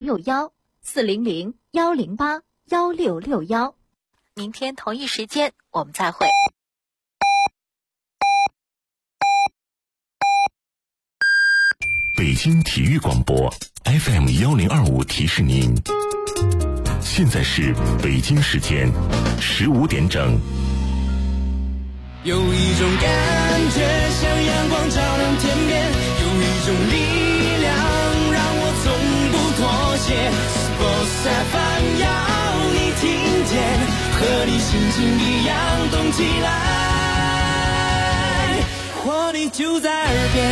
0614001081081661。明天同一时间我们再会。 北京体育广播 FM1025提示您，现在是北京时间15点整。 有一种感觉像阳光照亮天边，有一种力量让我从不妥协。Sports FM 要你听见，和你心情一样动起来，活力就在耳边。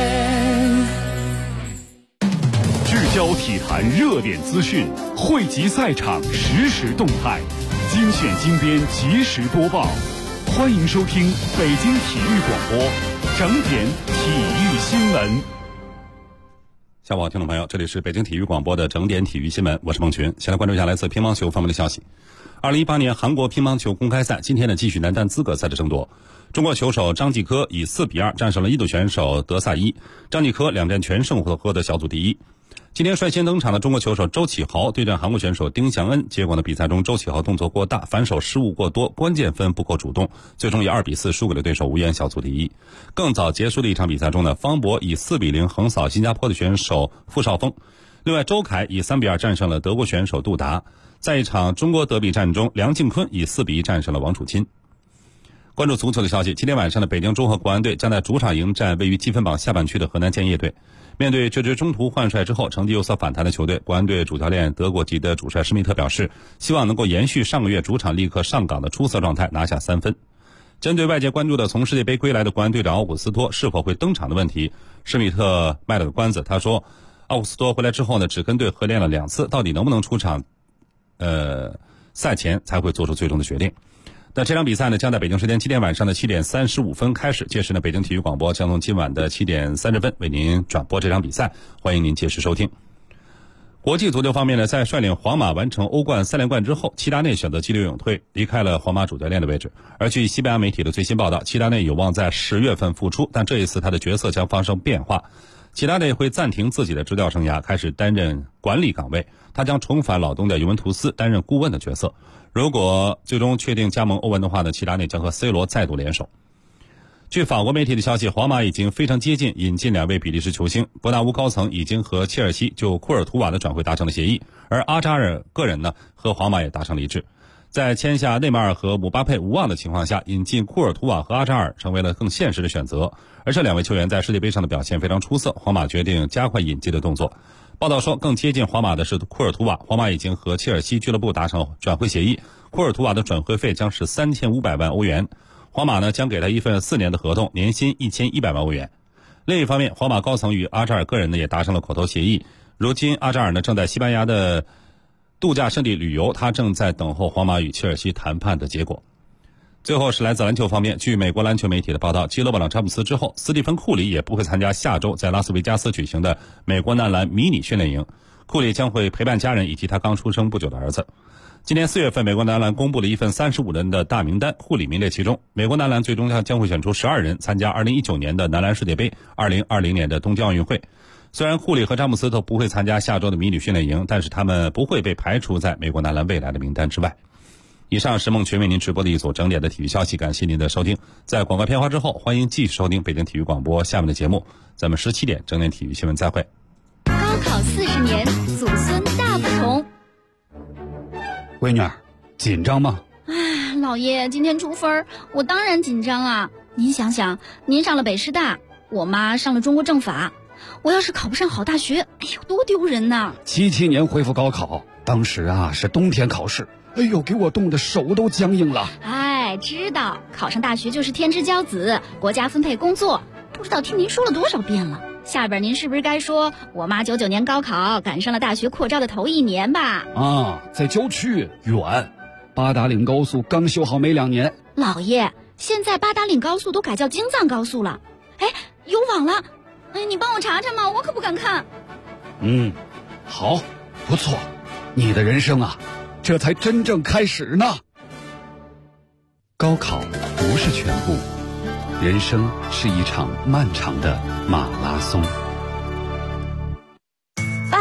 聚焦体坛热点资讯，汇集赛场实时动态，精选精编及时播报。欢迎收听北京体育广播整点体育新闻。 下午好，听众朋友，这里是北京体育广播的整点体育新闻，我是孟群。先来关注一下来自乒乓球方面的消息。2018年韩国乒乓球公开赛今天呢继续男单资格赛的争夺。中国球手张继科以4-2战胜了印度选手德萨伊，张继科2战全胜获得小组第一。今天率先登场的中国球手周启豪对战韩国选手丁祥恩，结果呢，比赛中周启豪动作过大，反手失误过多，关键分不够主动，最终以2-4输给了对手，无缘小组第一。更早结束的一场比赛中呢，方博以4-0横扫新加坡的选手傅少峰。另外，周凯以3-2战胜了德国选手杜达。在一场中国德比战中，梁靖昆以4-1战胜了王楚钦。关注足球的消息，今天晚上的北京中赫国安队将在主场迎战位于积分榜下半区的河南建业队。面对这支中途换帅之后成绩有所反弹的球队，国安队主教练德国籍的主帅施密特表示，希望能够延续上个月主场立刻上岗的出色状态，拿下3分。针对外界关注的从世界杯归来的国安队长奥古斯托是否会登场的问题，施密特卖了个关子，他说奥古斯托回来之后呢，只跟队合练了2次，到底能不能出场赛前才会做出最终的决定。那这场比赛呢，将在北京时间7点晚上的7点35分开始。届时呢，北京体育广播将从今晚的7点30分为您转播这场比赛，欢迎您届时收听。国际足球方面呢，在率领皇马完成欧冠3连冠之后，齐达内选择激流勇退，离开了皇马主教练的位置。而据西班牙媒体的最新报道，齐达内有望在10月份复出，但这一次他的角色将发生变化。齐达内会暂停自己的执教生涯，开始担任管理岗位。他将重返老东家尤文图斯，担任顾问的角色。如果最终确定加盟欧文的话呢，齐达内将和 C 罗再度联手。据法国媒体的消息，皇马已经非常接近引进2位比利时球星，伯纳乌高层已经和切尔西就库尔图瓦的转会达成了协议，而阿扎尔个人呢和皇马也达成了一致。在签下内马尔和姆巴佩无望的情况下，引进库尔图瓦和阿扎尔成为了更现实的选择。而这2位球员在世界杯上的表现非常出色，皇马决定加快引进的动作。报道说，更接近皇马的是库尔图瓦，皇马已经和切尔西俱乐部达成转会协议，库尔图瓦的转会费将是3500万欧元，皇马呢将给他一份4年的合同，年薪1100万欧元。另一方面，皇马高层与阿扎尔个人呢也达成了口头协议。如今阿扎尔呢正在西班牙的度假胜地旅游，他正在等候皇马与切尔西谈判的结果。最后是来自篮球方面，据美国篮球媒体的报道，继勒布朗·詹姆斯之后，斯蒂芬·库里也不会参加下周在拉斯维加斯举行的美国男篮迷你训练营。库里将会陪伴家人以及他刚出生不久的儿子。今年4月份，美国男篮公布了一份35人的大名单，库里名列其中。美国男篮最终将会选出12人参加2019年的男篮世界杯、2020年的东京奥运会。虽然库里和詹姆斯都不会参加下周的迷你训练营，但是他们不会被排除在美国男篮未来的名单之外。以上是孟群为您直播的一组整点的体育消息，感谢您的收听。在广告片花之后，欢迎继续收听北京体育广播下面的节目。咱们17点整点体育新闻再会。 高考40年，祖孙大不同。 闺女儿，紧张吗？ 哎，老爷，今天出分，我当然紧张啊。您想想，您上了北师大，我妈上了中国政法，我要是考不上好大学，哎呦，多丢人呐 ！77年恢复高考，当时啊是冬天考试，哎呦，给我冻得手都僵硬了。 哎，知道考上大学就是天之骄子，国家分配工作，不知道听您说了多少遍了。下边您是不是该说我妈99年高考赶上了大学扩招的头1年吧？ 啊，在郊区远，八达岭高速刚修好没2年。 老爷，现在八达岭高速都改叫京藏高速了，哎，有网了，哎，你帮我查查嘛，我可不敢看。 好，不错，你的人生啊，这才真正开始呢。高考不是全部，人生是一场漫长的马拉松。 爸，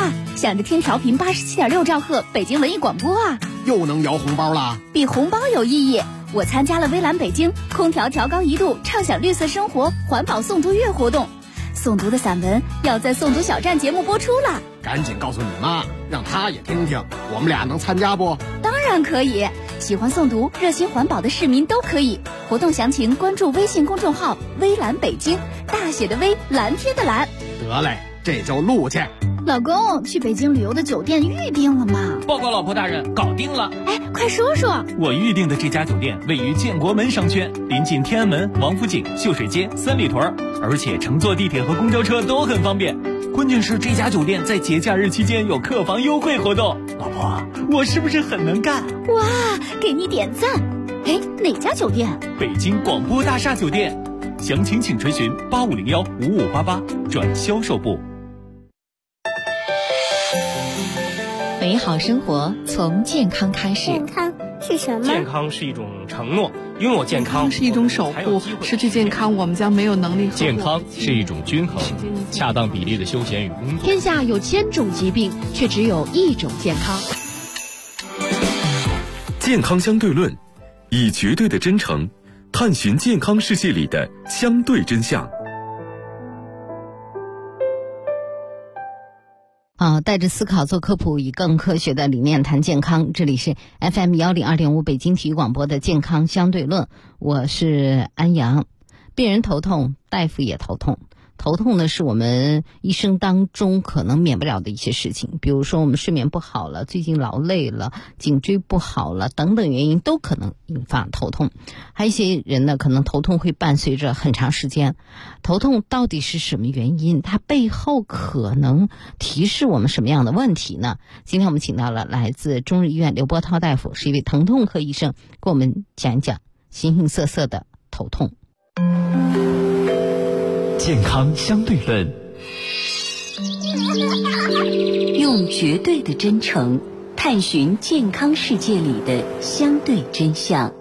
想着听调频87.6兆赫北京文艺广播啊。 又能摇红包啦？ 比红包有意义。我参加了微蓝北京空调调高1度畅享绿色生活环保诵读月活动，诵读的散文要在诵读小站节目播出了。 赶紧告诉你妈，让她也听听，我们俩能参加不？ 当然可以，喜欢诵读热心环保的市民都可以。活动详情关注微信公众号微蓝北京，大写的微，蓝天的蓝。 得嘞，这就录去。 老公，去北京旅游的酒店预定了吗？ 报告老婆大人，搞定了。 哎，快说说。 我预定的这家酒店位于建国门商圈，临近天安门、王府井、秀水街、三里屯，而且乘坐地铁和公交车都很方便。关键是这家酒店在节假日期间有客房优惠活动。老婆，我是不是很能干？ 哇，给你点赞。哎，哪家酒店？ 北京广播大厦酒店。详情请垂询85015588转销售部。 美好生活从健康开始。 健康是什么？ 健康是一种承诺，拥有健康是一种守护，失去健康我们将没有能力。 健康是一种均衡，恰当比例的休闲与工作。 天下有1000种疾病，却只有1种健康。 健康相对论，以绝对的真诚探寻健康世界里的相对真相。 带着思考做科普，以更科学的理念谈健康。这里是 FM102.5 北京体育广播的健康相对论，我是安阳。病人头痛，大夫也头痛。头痛呢，是我们一生当中可能免不了的一些事情，比如说我们睡眠不好了，最近劳累了，颈椎不好了，等等原因都可能引发头痛。还有一些人呢，可能头痛会伴随着很长时间。头痛到底是什么原因？它背后可能提示我们什么样的问题呢？今天我们请到了来自中日医院刘波涛大夫，是一位疼痛科医生，给我们讲一讲形形色色的头痛。 健康相对论， 用绝对的真诚探寻健康世界里的相对真相。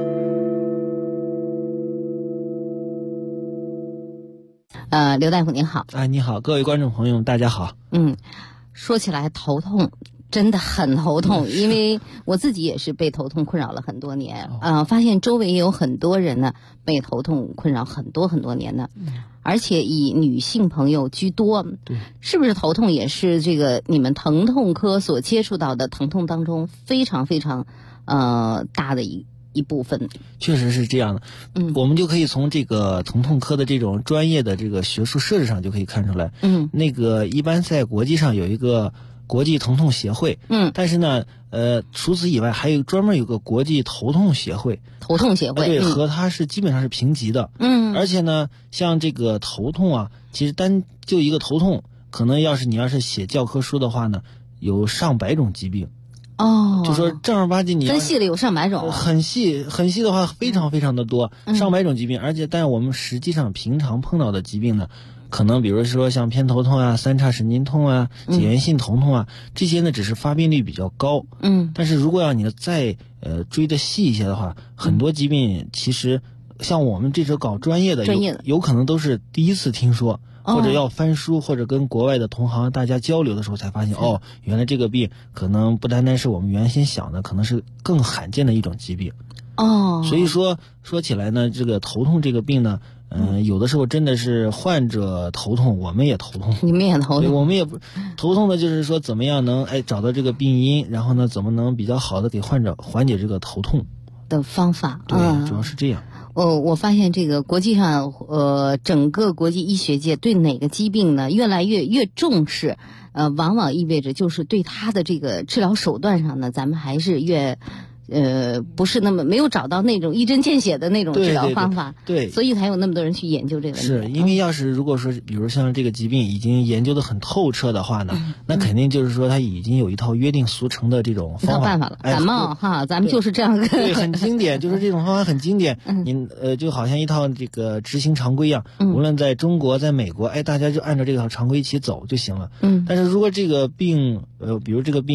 刘大夫您好。 你好，各位观众朋友大家好。 说起来头痛真的很头痛，因为我自己也是被头痛困扰了很多年，发现周围也有很多人呢被头痛困扰很多很多年呢，而且以女性朋友居多。 对， 是不是头痛也是这个你们疼痛科所接触到的疼痛当中非常非常大的一部分？ 确实是这样的。我们就可以从这个疼痛科的这种专业的这个学术设置上就可以看出来。那个一般在国际上有一个国际疼痛协会，但是呢，除此以外还有专门有个国际头痛协会。 头痛协会， 对，和它是基本上是平级的。而且呢，像这个头痛啊，其实单就一个头痛，可能你要是写教科书的话呢，有上百种疾病。就说正儿八经你分细了有上百种， 很细的话非常非常的多，上百种疾病。而且但我们实际上平常碰到的疾病呢，可能比如说像偏头痛啊、三叉神经痛啊、解原性头痛啊，这些呢只是发病率比较高。但是如果要你再追得细一些的话，很多疾病其实像我们这种搞专业的有可能都是第一次听说，或者要翻书，或者跟国外的同行大家交流的时候才发现，原来这个病可能不单单是我们原先想的，可能是更罕见的一种疾病。所以说起来呢，这个头痛这个病呢，有的时候真的是患者头痛，我们也头痛。 你们也头痛？ 我们也不头痛的，就是说怎么样能找到这个病因，然后呢怎么能比较好的给患者缓解这个头痛的方法。 对，主要是这样。 我发现这个国际上，整个国际医学界对哪个疾病呢越来越重视，往往意味着就是对它的这个治疗手段上呢，咱们还是越不是那么没有找到那种一针见血的那种治疗方法。 对， 所以才有那么多人去研究这个问题。 是因为如果说比如像这个疾病已经研究得很透彻的话呢，那肯定就是说它已经有一套约定俗成的这种方法。 办法了，感冒咱们就是这样。 对，很经典，就是这种方法很经典。就好像一套这个执行常规一样，无论在中国在美国，大家就按照这套常规一起走就行了。但是如果这个病比如这个病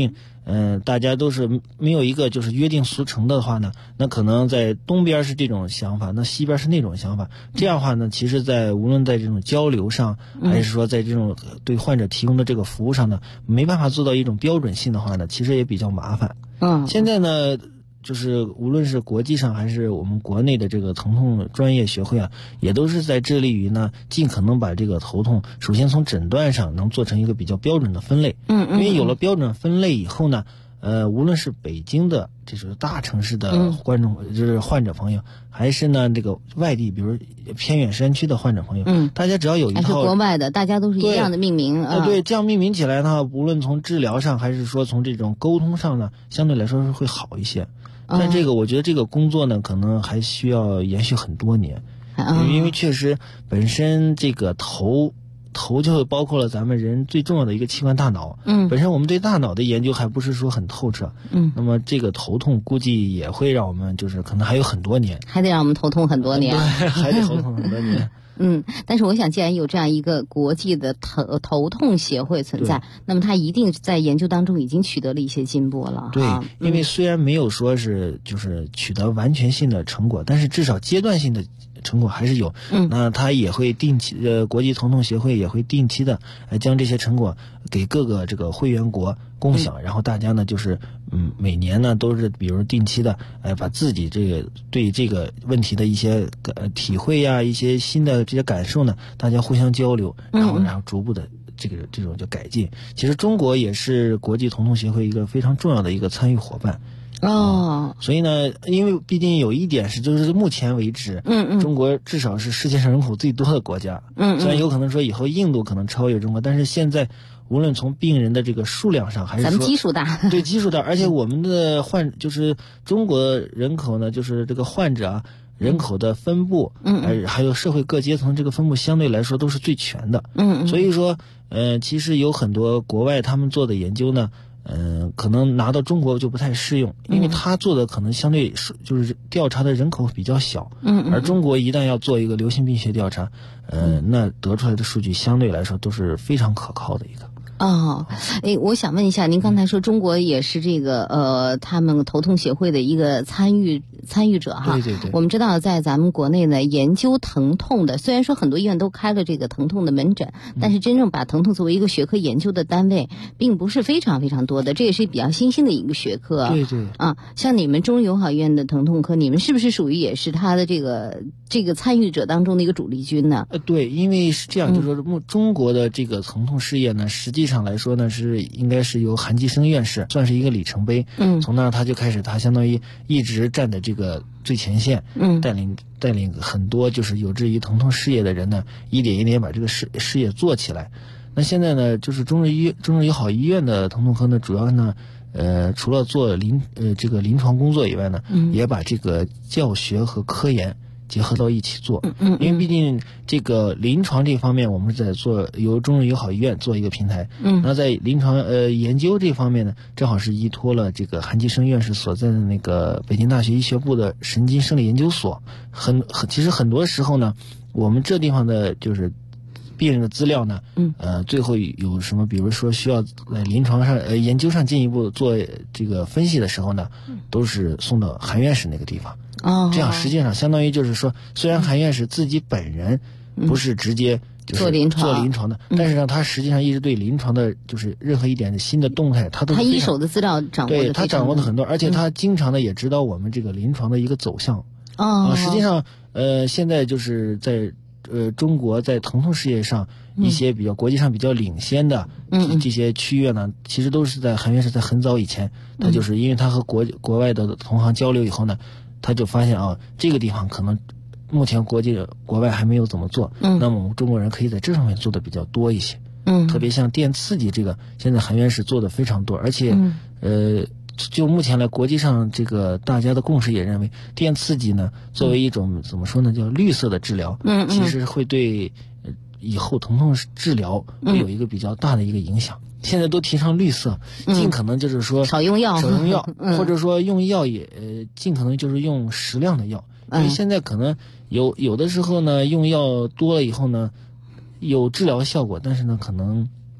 大家都是没有一个就是约定俗成的话呢，那可能在东边是这种想法，那西边是那种想法，这样的话呢，其实无论在这种交流上，还是说在这种对患者提供的这个服务上呢，没办法做到一种标准性的话呢，其实也比较麻烦。现在呢，就是无论是国际上还是我们国内的这个疼痛专业学会啊，也都是在致力于呢，尽可能把这个头痛，首先从诊断上能做成一个比较标准的分类。因为有了标准分类以后呢，无论是北京的这种大城市的就是患者朋友，还是呢这个外地，比如偏远山区的患者朋友，大家只要有一套，还是国外的，大家都是一样的命名。 对，这样命名起来呢，无论从治疗上还是说从这种沟通上呢，相对来说是会好一些。但这个我觉得这个工作呢，可能还需要延续很多年，因为确实本身这个头就包括了咱们人最重要的一个器官大脑。本身我们对大脑的研究还不是说很透彻。那么这个头痛估计也会让我们就是可能还有很多年， 还得让我们头痛很多年。 对，还得头痛很多年。 但是我想，既然有这样一个国际的头痛协会存在，那么它一定在研究当中已经取得了一些进步了。 对，因为虽然没有说是就是取得完全性的成果，但是至少阶段性的成果还是有。那它也会定期国际疼痛协会也会定期的将这些成果给各个这个会员国共享，然后大家呢就是每年呢都是比如定期的把自己这个对这个问题的一些体会呀，一些新的这些感受呢，大家互相交流，然后逐步的这种就改进。其实中国也是国际疼痛协会一个非常重要的一个参与伙伴。所以呢，因为毕竟有一点是，就是目前为止，中国至少是世界上人口最多的国家。虽然有可能说以后印度可能超越中国，但是现在无论从病人的这个数量上，还是说咱们基数大， 对基数大，而且我们的就是中国人口呢，就是这个患者人口的分布，还有社会各阶层这个分布相对来说都是最全的。所以说，其实有很多国外他们做的研究呢。可能拿到中国就不太适用，因为他做的可能相对就是调查的人口比较小。而中国一旦要做一个流行病学调查，那得出来的数据相对来说都是非常可靠的一个。 我想问一下，您刚才说中国也是这个他们头痛协会的一个参与者哈。 对。 我们知道在咱们国内呢，研究疼痛的，虽然说很多医院都开了这个疼痛的门诊，但是真正把疼痛作为一个学科研究的单位，并不是非常非常多的，这也是比较新兴的一个学科。 对。 像你们中日友好医院的疼痛科，你们是不是属于也是他的这个参与者当中的一个主力军呢？ 对，因为是这样，就是说中国的这个疼痛事业呢，实际上来说呢，应该是由韩基生院士算是一个里程碑。从那他就开始，他相当于一直站在这个最前线，带领很多就是有志于疼痛事业的人呢，一点一点把这个事业做起来。那现在呢，就是中日友好医院的疼痛科呢，主要呢，除了做这个临床工作以外呢，也把这个教学和科研结合到一起做。因为毕竟这个临床这方面我们是在由中日友好医院做一个平台。那在临床研究这方面呢，正好是依托了这个韩基生院士所在的那个北京大学医学部的神经生理研究所。其实很多时候呢，我们这地方的就是病人的资料呢，最后有什么，比如说需要在临床上研究上进一步做这个分析的时候呢，都是送到韩院士那个地方。这样实际上相当于就是说，虽然韩院士自己本人不是直接就是做临床的，但是呢，他实际上一直对临床的就是任何一点的新的动态，他一手的资料掌握的， 对，他掌握的很多，而且他经常的也指导我们这个临床的一个走向。实际上现在就是在中国在疼痛事业上一些比较国际上比较领先的这些区域呢，其实都是在韩院士在很早以前，他就是因为他和国外的同行交流以后呢，他就发现这个地方可能目前国外还没有怎么做，那么我们中国人可以在这上面做的比较多一些。特别像电刺激这个，现在韩院士做的非常多，而且就目前来国际上这个大家的共识也认为，电刺激呢作为一种怎么说呢，叫绿色的治疗，其实会对以后疼痛治疗会有一个比较大的一个影响。现在都提倡绿色，尽可能就是说少用药， 或者说用药也尽可能就是用适量的药，因为现在可能有的时候呢，用药多了以后呢，有治疗效果，但是呢可能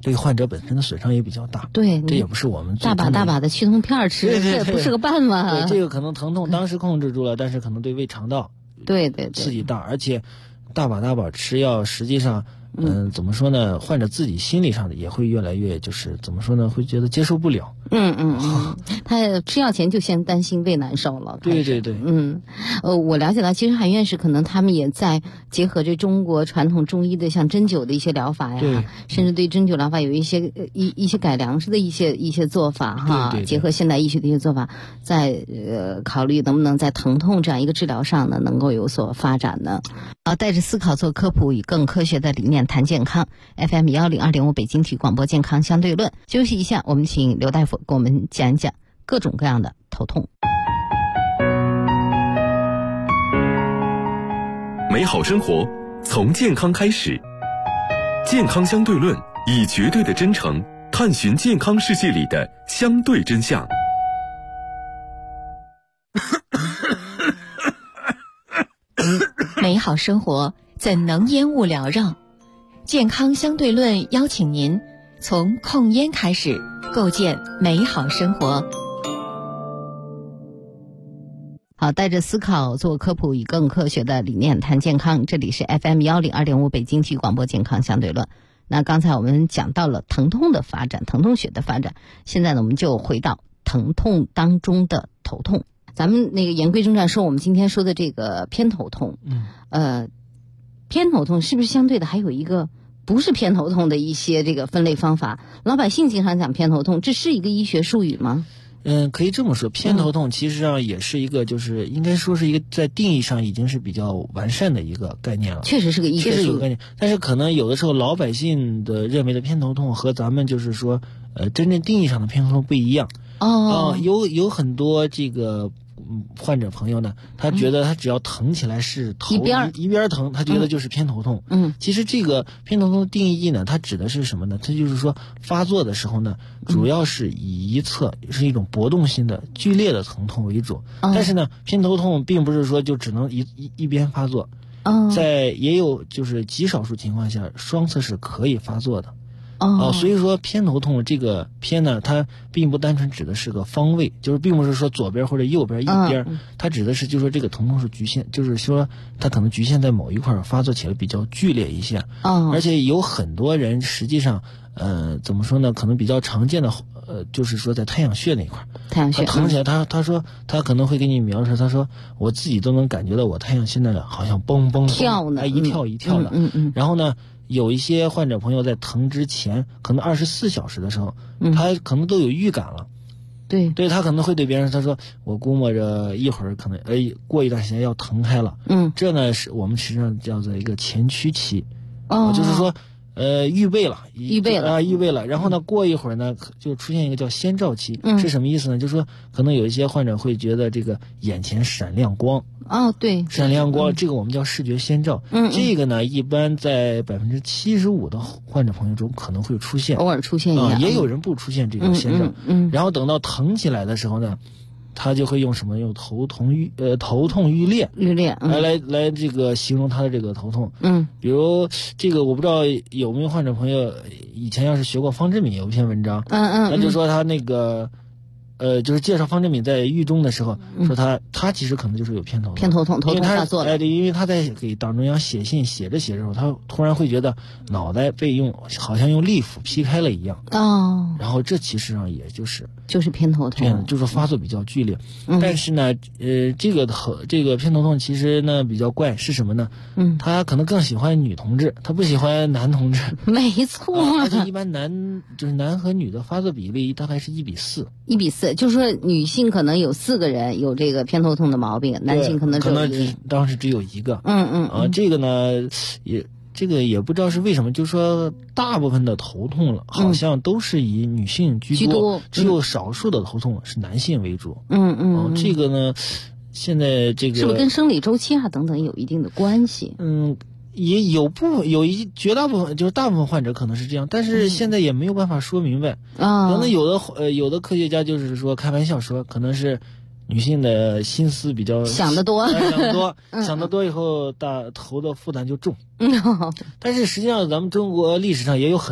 对患者本身的损伤也比较大。 对， 这也不是我们大把的去痛片吃， 对， 这也不是个办法。 对，这个可能疼痛当时控制住了，但是可能对胃肠道对刺激大，而且大把吃药，实际上。怎么说呢？患者自己心理上的也会越来越，就是怎么说呢？会觉得接受不了。 他吃药前就先担心胃难受了。 对。 我了解到，其实韩院士可能他们也在结合这中国传统中医的像针灸的一些疗法呀，甚至对针灸疗法有一些改良式的一些做法哈， 对， 结合现代医学的一些做法，在考虑能不能在疼痛这样一个治疗上呢，能够有所发展呢？带着思考做科普，以更科学的理念谈健康。FM 102.5北京体育广播健康相对论。休息一下，我们请刘大夫给我们讲一讲各种各样的头痛。 美好生活从健康开始，健康相对论以绝对的真诚探寻健康世界里的相对真相。 美好生活怎能烟雾缭绕？健康相对论邀请您从控烟开始，构建美好生活。 好，带着思考做科普，以更科学的理念谈健康。这里是 FM 102.5北京体育广播健康相对论。那刚才我们讲到了疼痛的发展，疼痛学的发展。现在呢，我们就回到疼痛当中的头痛。咱们那个言归正传，说我们今天说的这个偏头痛，偏头痛是不是相对的还有一个不是偏头痛的一些这个分类方法？老百姓经常讲偏头痛，这是一个医学术语吗？ 可以这么说，偏头痛其实上也是一个，就是应该说是一个在定义上已经是比较完善的一个概念了。 确实是个医学术语， 确实有个概念，但是可能有的时候老百姓的认为的偏头痛和咱们就是说真正定义上的偏头痛不一样。有很多这个患者朋友呢，他觉得他只要疼起来是头一边疼，他觉得就是偏头痛。其实这个偏头痛的定义呢，它指的是什么呢？它就是说发作的时候呢，主要是以一侧是一种搏动性的剧烈的疼痛为主。但是呢，偏头痛并不是说就只能一边发作，也有就是极少数情况下双侧是可以发作的。所以说偏头痛这个偏呢，它并不单纯指的是个方位，就是并不是说左边或者右边一边，它指的是就是说这个疼痛是局限，就是说它可能局限在某一块发作起来比较剧烈一些。而且有很多人实际上怎么说呢，可能比较常见的就是说在太阳穴那块， 太阳穴疼起来，他说他可能会给你描述，他说我自己都能感觉到我太阳现在好像蹦蹦跳呢， 一跳一跳的。然后呢，有一些患者朋友在疼之前，可能24小时的时候，他可能都有预感了。对，他可能会对别人他说，我估摸着一会儿可能过一段时间要疼开了。这呢是我们实际上叫做一个前驱期。就是说预备了。然后呢，过一会儿呢，就出现一个叫先兆期。是什么意思呢？就是说，可能有一些患者会觉得这个眼前闪亮光。 对， 闪亮光，这个我们叫视觉先兆。这个呢，一般在75%的患者朋友中可能会出现， 偶尔出现一下。 也有人不出现这个先兆。然后等到疼起来的时候呢，他就会用什么？用头痛欲裂来这个形容他的这个头痛。比如这个我不知道有没有患者朋友以前要是学过方志敏有一篇文章，那就说他那个就是介绍方志敏在狱中的时候，说他其实可能就是有偏头痛发作的。因为他在给党中央写信写着时候，他突然会觉得脑袋被好像用利斧劈开了一样。然后这其实上也就是偏头痛， 就是发作比较剧烈。但是呢，这个偏头痛其实呢比较怪，是什么呢？他可能更喜欢女同志，他不喜欢男同志。 没错。 而且一般男和女的发作比例大概是1:4。 1:4，就是说女性可能有4个人有这个偏头痛的毛病，男性可能当时只有1个。这个呢也不知道是为什么，就是说大部分的头痛了，好像都是以女性居多，只有少数的头痛是男性为主。这个呢，现在这个是不是跟生理周期等等有一定的关系？ 也绝大部分就是大部分患者可能是这样，但是现在也没有办法说明白。可能有的科学家就是说开玩笑说，可能是女性的心思比较想得多， 想得多以后头的负担就重。但是实际上咱们中国历史上也有很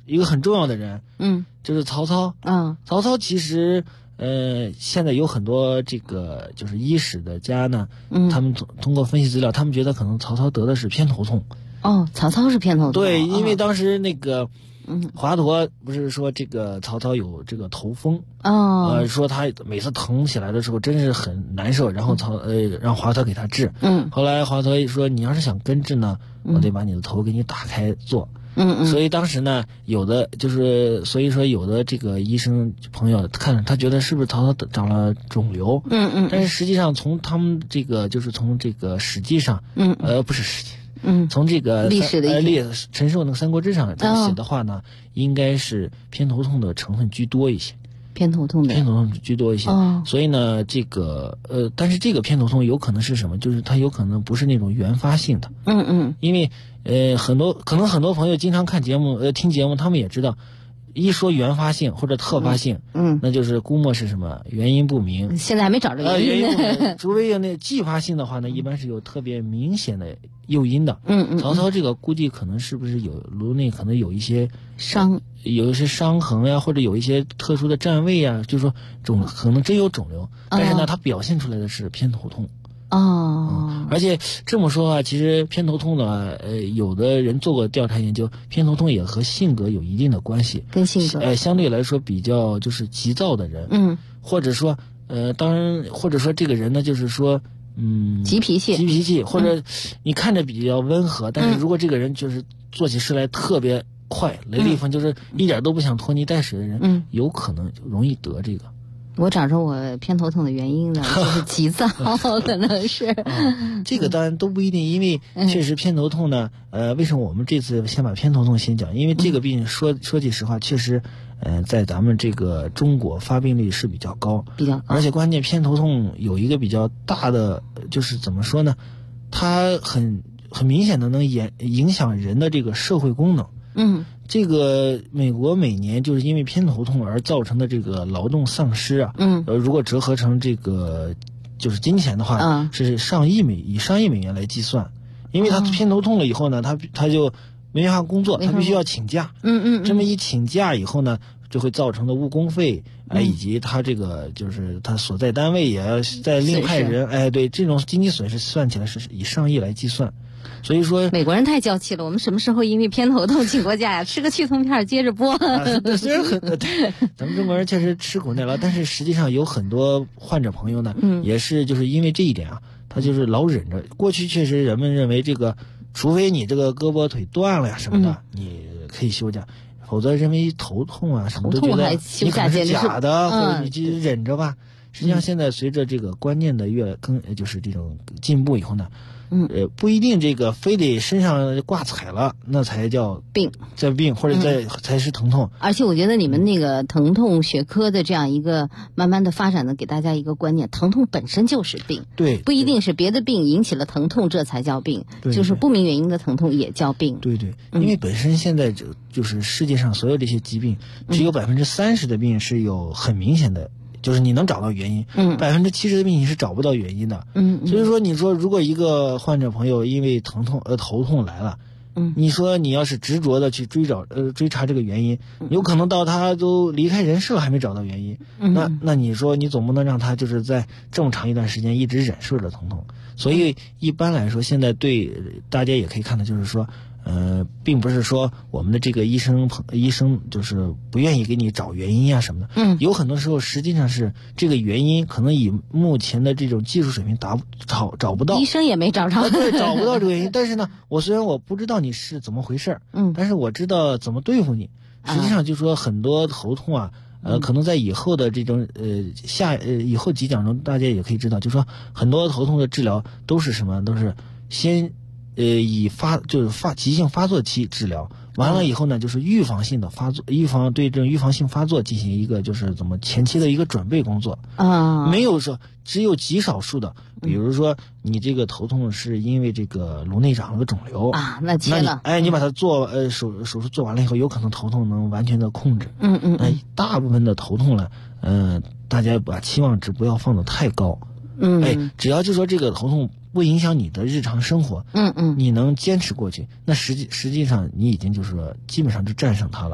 一个很重要的人，就是曹操。曹操其实现在有很多这个就是医史的家呢，他们通过分析资料，他们觉得可能曹操得的是偏头痛。 曹操是偏头痛。 对，因为当时那个华佗不是说这个曹操有这个头风，说他每次疼起来的时候真是很难受，然后让华佗给他治。后来华佗说你要是想根治呢，我得把你的头给你打开做。所以当时呢，有的就是所以说有的这个医生朋友看着他觉得是不是曹操长了肿瘤，但是实际上从他们这个就是从这个史记上，不是史记。从这个历史的陈寿那个《三国志》上写的话呢，应该是偏头痛的成分居多一些。 偏头痛居多一些。所以呢，这个但是这个偏头痛有可能是什么？就是它有可能不是那种原发性的。因为很多朋友经常看节目听节目，他们也知道。一说原发性或者特发性，那就是估摸是什么原因不明， 现在还没找着原因。 不明，除非有那继发性的话呢，一般是有特别明显的诱因的。曹操这个估计可能是不是有颅内可能有一些有一些伤痕呀，或者有一些特殊的占位呀，就是说可能真有肿瘤，但是呢，它表现出来的是偏头痛。而且这么说啊，其实偏头痛呢，有的人做过调查研究，偏头痛也和性格有一定的关系。 跟性格， 相对来说比较就是急躁的人，或者说当然或者说这个人呢，就是说急脾气， 或者你看着比较温和，但是如果这个人就是做起事来特别快，雷厉风就是一点都不想拖泥带水的人，有可能容易得这个。 我找着我偏头痛的原因了，就是急躁，可能是。 这个当然都不一定，因为确实偏头痛呢，为什么我们这次先把偏头痛先讲？因为这个病说句实话，确实，在咱们这个中国发病率是比较高，而且关键偏头痛有一个比较大的，就是怎么说呢？它很明显的能影响人的这个社会功能。这个美国每年就是因为偏头痛而造成的这个劳动丧失啊，如果折合成这个就是金钱的话，是以上亿美元来计算。因为他偏头痛了以后呢，他就没办法工作，他必须要请假。这么一请假以后呢，就会造成的误工费，以及他这个就是他所在单位也要再另派人，对，这种经济损失算起来是以上亿来计算。所以说美国人太娇气了，我们什么时候因为偏头痛请过假呀？吃个去痛片接着播。 虽然咱们中国人确实吃苦耐劳，但是实际上有很多患者朋友呢，也是就是因为这一点啊，他就是老忍着。过去确实人们认为这个，除非你这个胳膊腿断了呀什么的，你可以休假，否则认为头痛啊什么都觉得你可能是假的，或者你就忍着吧。实际上现在随着这个观念的就是这种进步以后呢，不一定这个非得身上挂彩了，那才叫病，或者才是疼痛。 而且我觉得你们那个疼痛学科的这样一个慢慢的发展的，给大家一个观念，疼痛本身就是病， 对， 不一定是别的病引起了疼痛，这才叫病，就是不明原因的疼痛也叫病。 对，因为本身现在就是世界上所有这些疾病，只有30%的病是有很明显的。就是你能找到原因，70%的病你是找不到原因的。所以说你说如果一个患者朋友因为头痛来了，你说你要是执着的去追查这个原因，有可能到他都离开人世了还没找到原因。那你说你总不能让他就是在这么长一段时间一直忍受着疼痛。所以一般来说，现在对大家也可以看到，就是说。并不是说我们的这个医生就是不愿意给你找原因啊什么的，有很多时候实际上是这个原因可能以目前的这种技术水平找不到， 医生也没找着， 对，找不到这个原因。但是呢，虽然我不知道你是怎么回事，但是我知道怎么对付你。实际上就说很多头痛啊，可能在以后的这种以后几讲中，大家也可以知道，就说很多头痛的治疗都是什么，都是先。以急性发作期治疗完了以后呢，就是预防性的发作，对这种预防性发作进行一个就是怎么前期的一个准备工作没有说只有极少数的，比如说你这个头痛是因为这个颅内长了个肿瘤那切了， 你把它做手术做完了以后，有可能头痛能完全的控制。大部分的头痛呢，大家把期望值不要放得太高。只要就说这个头痛不影响你的日常生活，你能坚持过去，那实际上你已经就是说基本上就战胜它了。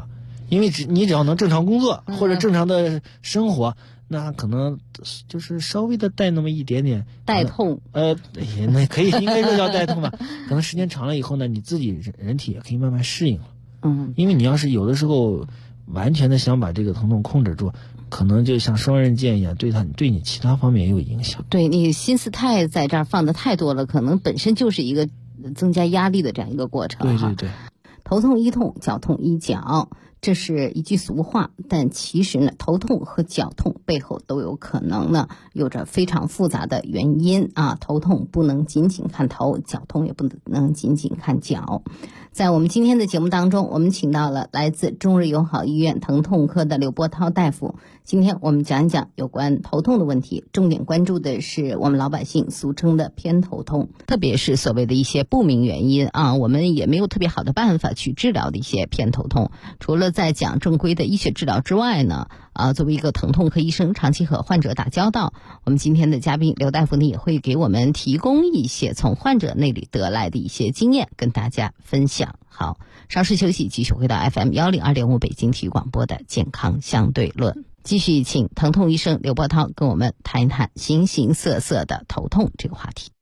因为你只要能正常工作或者正常的生活，那可能就是稍微的带那么一点点带痛。 那可以应该说叫带痛吧。可能时间长了以后呢，你自己人体也可以慢慢适应了。因为你要是有的时候完全的想把这个疼痛控制住，可能就像双刃剑一样，对你其他方面也有影响。 对，你心思在这儿放的太多了，可能本身就是一个增加压力的这样一个过程。 对。 头痛医痛，脚痛医脚，这是一句俗话，但其实呢，头痛和脚痛背后都有可能呢有着非常复杂的原因啊。头痛不能仅仅看头，脚痛也不能仅仅看脚。在我们今天的节目当中，我们请到了来自中日友好医院疼痛科的刘伯涛大夫。今天我们讲一讲有关头痛的问题，重点关注的是我们老百姓俗称的偏头痛，特别是所谓的一些不明原因啊，我们也没有特别好的办法去治疗的一些偏头痛。除了在讲正规的医学治疗之外呢，作为一个疼痛科医生，长期和患者打交道，我们今天的嘉宾刘大夫呢也会给我们提供一些从患者那里得来的一些经验，跟大家分享。好，稍事休息，继续回到 FM102.5 北京体育广播的健康相对论，继续请疼痛医生刘伯涛跟我们谈一谈形形色色的头痛这个话题。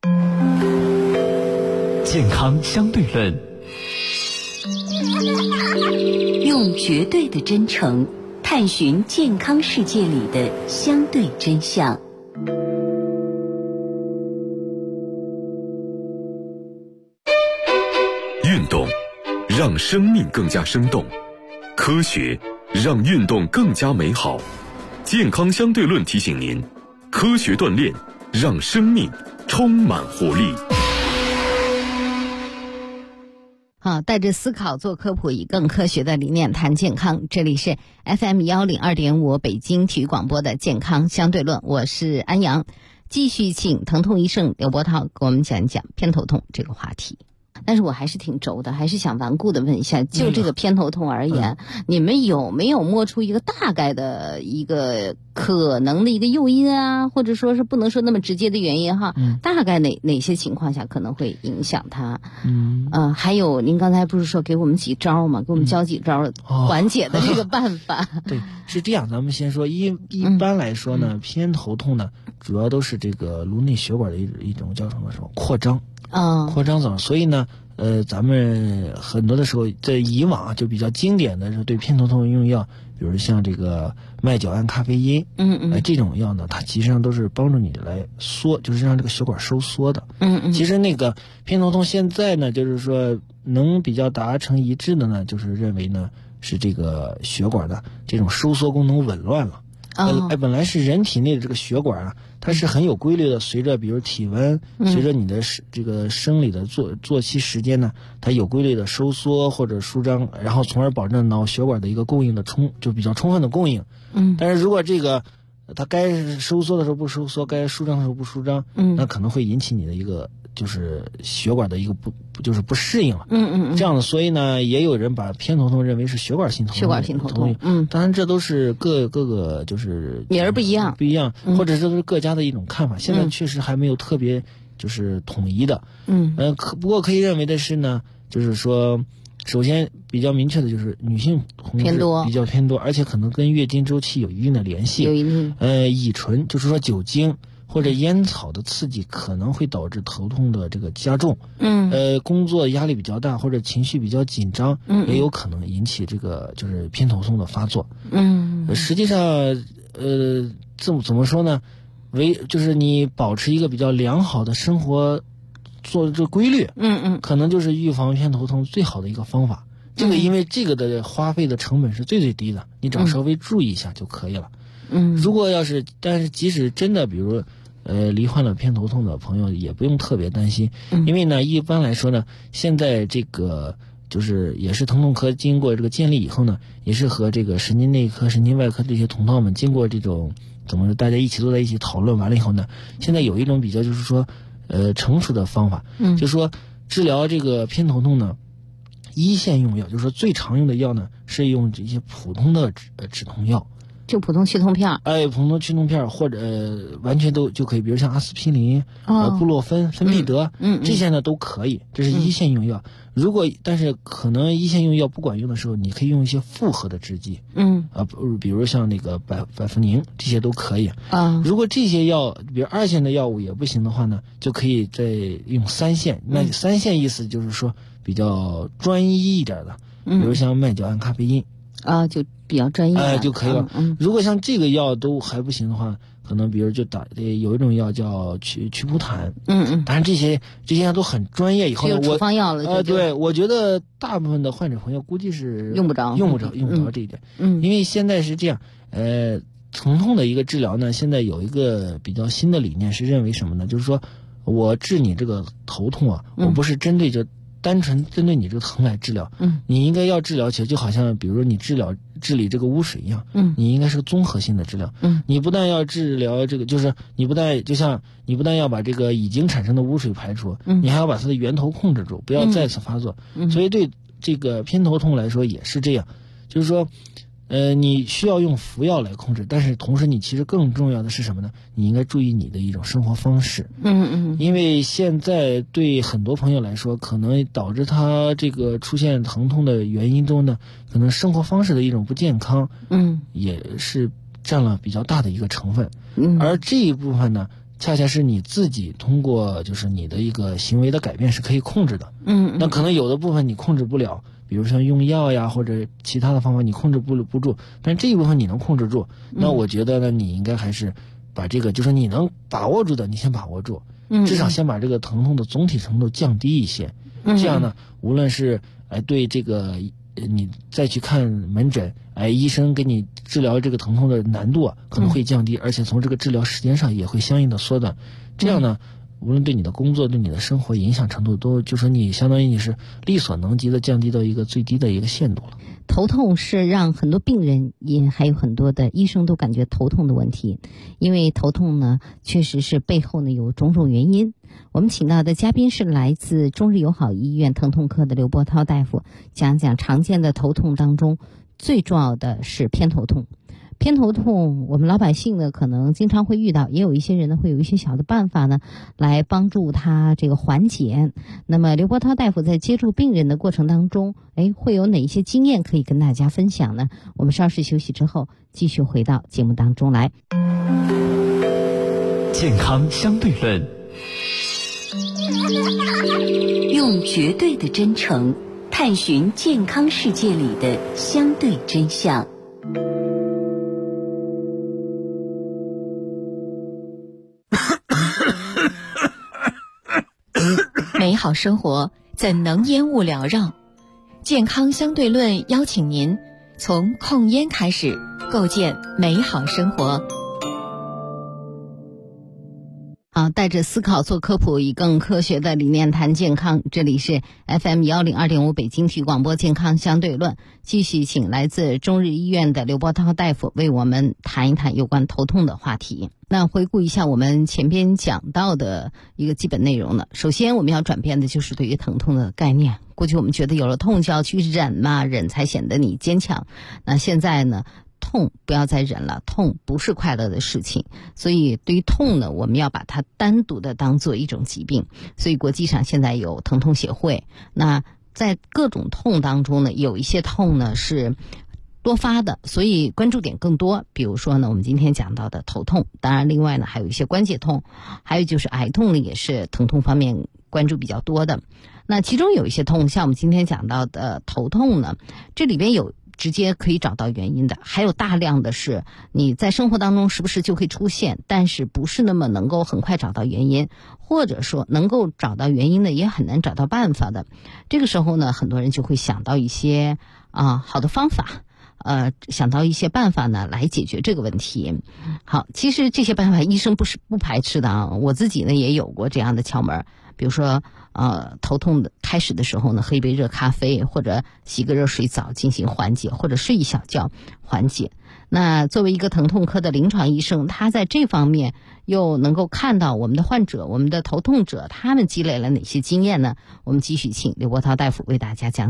健康相对论， 用绝对的真诚探寻健康世界里的相对真相。 运动让生命更加生动，科学让运动更加美好。健康相对论提醒您，科学锻炼让生命充满活力。 好，带着思考做科普，以更科学的理念谈健康。这里是 FM102.5 北京体育广播的健康相对论，我是安阳。继续请疼痛医生刘伯涛给我们讲一讲偏头痛这个话题。但是我还是挺轴的，还是想顽固的问一下，就这个偏头痛而言，你们有没有摸出一个大概的一个可能的一个诱因啊，或者说是不能说那么直接的原因哈？大概哪些情况下可能会影响它？还有您刚才不是说给我们几招吗？给我们教几招缓解的这个办法？ 对，是这样。咱们先说一般来说呢，偏头痛呢，主要都是这个颅内血管的一种叫什么扩张。扩张症，所以呢，咱们很多的时候在以往就比较经典的是对偏头痛用药，比如像这个麦角胺咖啡因，这种药呢，它其实上都是帮助你来缩，就是让这个血管收缩的。其实那个偏头痛现在呢，就是说能比较达成一致的呢，就是认为呢是这个血管的这种收缩功能紊乱了。本来是人体内的这个血管啊，它是很有规律的，随着比如体温，随着你的这个生理的作息时间呢，它有规律的收缩或者舒张，然后从而保证脑血管的一个供应的就比较充分的供应。但是如果这个它该收缩的时候不收缩，该舒张的时候不舒张，那可能会引起你的一个就是血管的一个不适应了。这样的，所以呢，也有人把偏头痛认为是血管性头痛。血管性头痛。当然这都是各个就是名儿不一样， 或者这都是各家的一种看法。现在确实还没有特别就是统一的。不过可以认为的是呢，就是说，首先比较明确的就是女性同志比较偏多，而且可能跟月经周期有一定的联系。乙醇就是说酒精或者烟草的刺激可能会导致头痛的这个加重。工作压力比较大或者情绪比较紧张，也有可能引起这个就是偏头痛的发作。实际上怎么说呢？就是你保持一个比较良好的生活做这规律，可能就是预防偏头痛最好的一个方法。这个因为这个的花费的成本是最低的，你只要稍微注意一下就可以了。如果但是即使真的比如罹患了偏头痛的朋友，也不用特别担心。因为呢，一般来说呢，现在这个就是也是疼痛科经过这个建立以后呢，也是和这个神经内科、神经外科这些同道们经过这种大家一起坐在一起讨论完了以后呢，现在有一种比较就是说成熟的方法，就是说治疗这个偏头痛呢，一线用药就是说最常用的药呢是用这些普通的止痛药。 就普通去痛片。 普通去痛片或者完全都就可以，比如像阿司匹林、布洛芬、芬必得，这些呢都可以，这是一线用药。但是可能一线用药不管用的时候，你可以用一些复合的制剂，比如像那个百服宁，这些都可以。如果这些药，比如2线的药物也不行的话呢，就可以再用3线。那3线意思就是说比较专一一点的，比如像麦角胺咖啡因。 就比较专业就可以了。如果像这个药都还不行的话，可能比如就有一种药叫曲普坦。当然这些药都很专业，以后有处方药了。 对，我觉得大部分的患者朋友估计是用不着这一点。因为现在是这样，疼痛的一个治疗呢，现在有一个比较新的理念是认为什么呢？就是说我治你这个头痛啊，我不是单纯针对你这个疼来治疗，你应该要治疗起来，就好像比如说你治理这个污水一样，你应该是个综合性的治疗，你不但要治疗这个，就是你不但要把这个已经产生的污水排除，你还要把它的源头控制住，不要再次发作。所以对这个偏头痛来说也是这样，就是说你需要用服药来控制，但是同时你其实更重要的是什么呢？你应该注意你的一种生活方式。因为现在对很多朋友来说，可能导致他这个出现疼痛的原因中呢，可能生活方式的一种不健康，也是占了比较大的一个成分。而这一部分呢，恰恰是你自己通过就是你的一个行为的改变是可以控制的。那可能有的部分你控制不了，比如像用药呀或者其他的方法你控制不住，但这一部分你能控制住，那我觉得呢，你应该还是把这个就是你能把握住的你先把握住，至少先把这个疼痛的总体程度降低一些。这样呢，无论是对这个你再去看门诊，医生给你治疗这个疼痛的难度可能会降低，而且从这个治疗时间上也会相应的缩短。这样呢，无论对你的工作对你的生活影响程度都，就说你相当于你是力所能及的降低到一个最低的一个限度了。 头痛是让很多病人也还有很多的医生都感觉头痛的问题，因为头痛呢确实是背后呢有种种原因。我们请到的嘉宾是来自中日友好医院疼痛科的刘波涛大夫，讲讲常见的头痛当中最重要的是偏头痛。偏头痛我们老百姓呢可能经常会遇到，也有一些人呢会有一些小的办法呢来帮助他这个缓解。那么刘波涛大夫在接触病人的过程当中，会有哪一些经验可以跟大家分享呢？我们稍事休息之后继续回到节目当中来。 健康相对论， 用绝对的真诚探寻健康世界里的相对真相。 美好生活怎能烟雾缭绕？健康相对论邀请您从控烟开始，构建美好生活。 好，带着思考做科普，以更科学的理念谈健康。这里是 FM 102.5北京体育广播健康相对论，继续请来自中日医院的刘波涛大夫为我们谈一谈有关头痛的话题。那回顾一下我们前边讲到的一个基本内容呢，首先我们要转变的就是对于疼痛的概念。过去我们觉得有了痛就要去忍嘛，忍才显得你坚强。那现在呢，痛不要再忍了，痛不是快乐的事情，所以对于痛呢，我们要把它单独的当做一种疾病。所以国际上现在有疼痛协会，那在各种痛当中呢，有一些痛呢是多发的，所以关注点更多。比如说呢，我们今天讲到的头痛，当然另外呢还有一些关节痛，还有就是癌痛呢，也是疼痛方面关注比较多的。那其中有一些痛，像我们今天讲到的头痛呢，这里边有直接可以找到原因的，还有大量的是你在生活当中时不时就会出现，但是不是那么能够很快找到原因，或者说能够找到原因的也很难找到办法的。这个时候呢，很多人就会想到一些好的方法，想到一些办法呢来解决这个问题。好，其实这些办法医生不排斥的啊，我自己呢也有过这样的窍门，比如说头痛的开始的时候呢，喝一杯热咖啡，或者洗个热水澡进行缓解，或者睡一小觉缓解。那作为一个疼痛科的临床医生，他在这方面又能够看到我们的患者，我们的头痛者他们积累了哪些经验呢？我们继续请刘波涛大夫为大家讲解。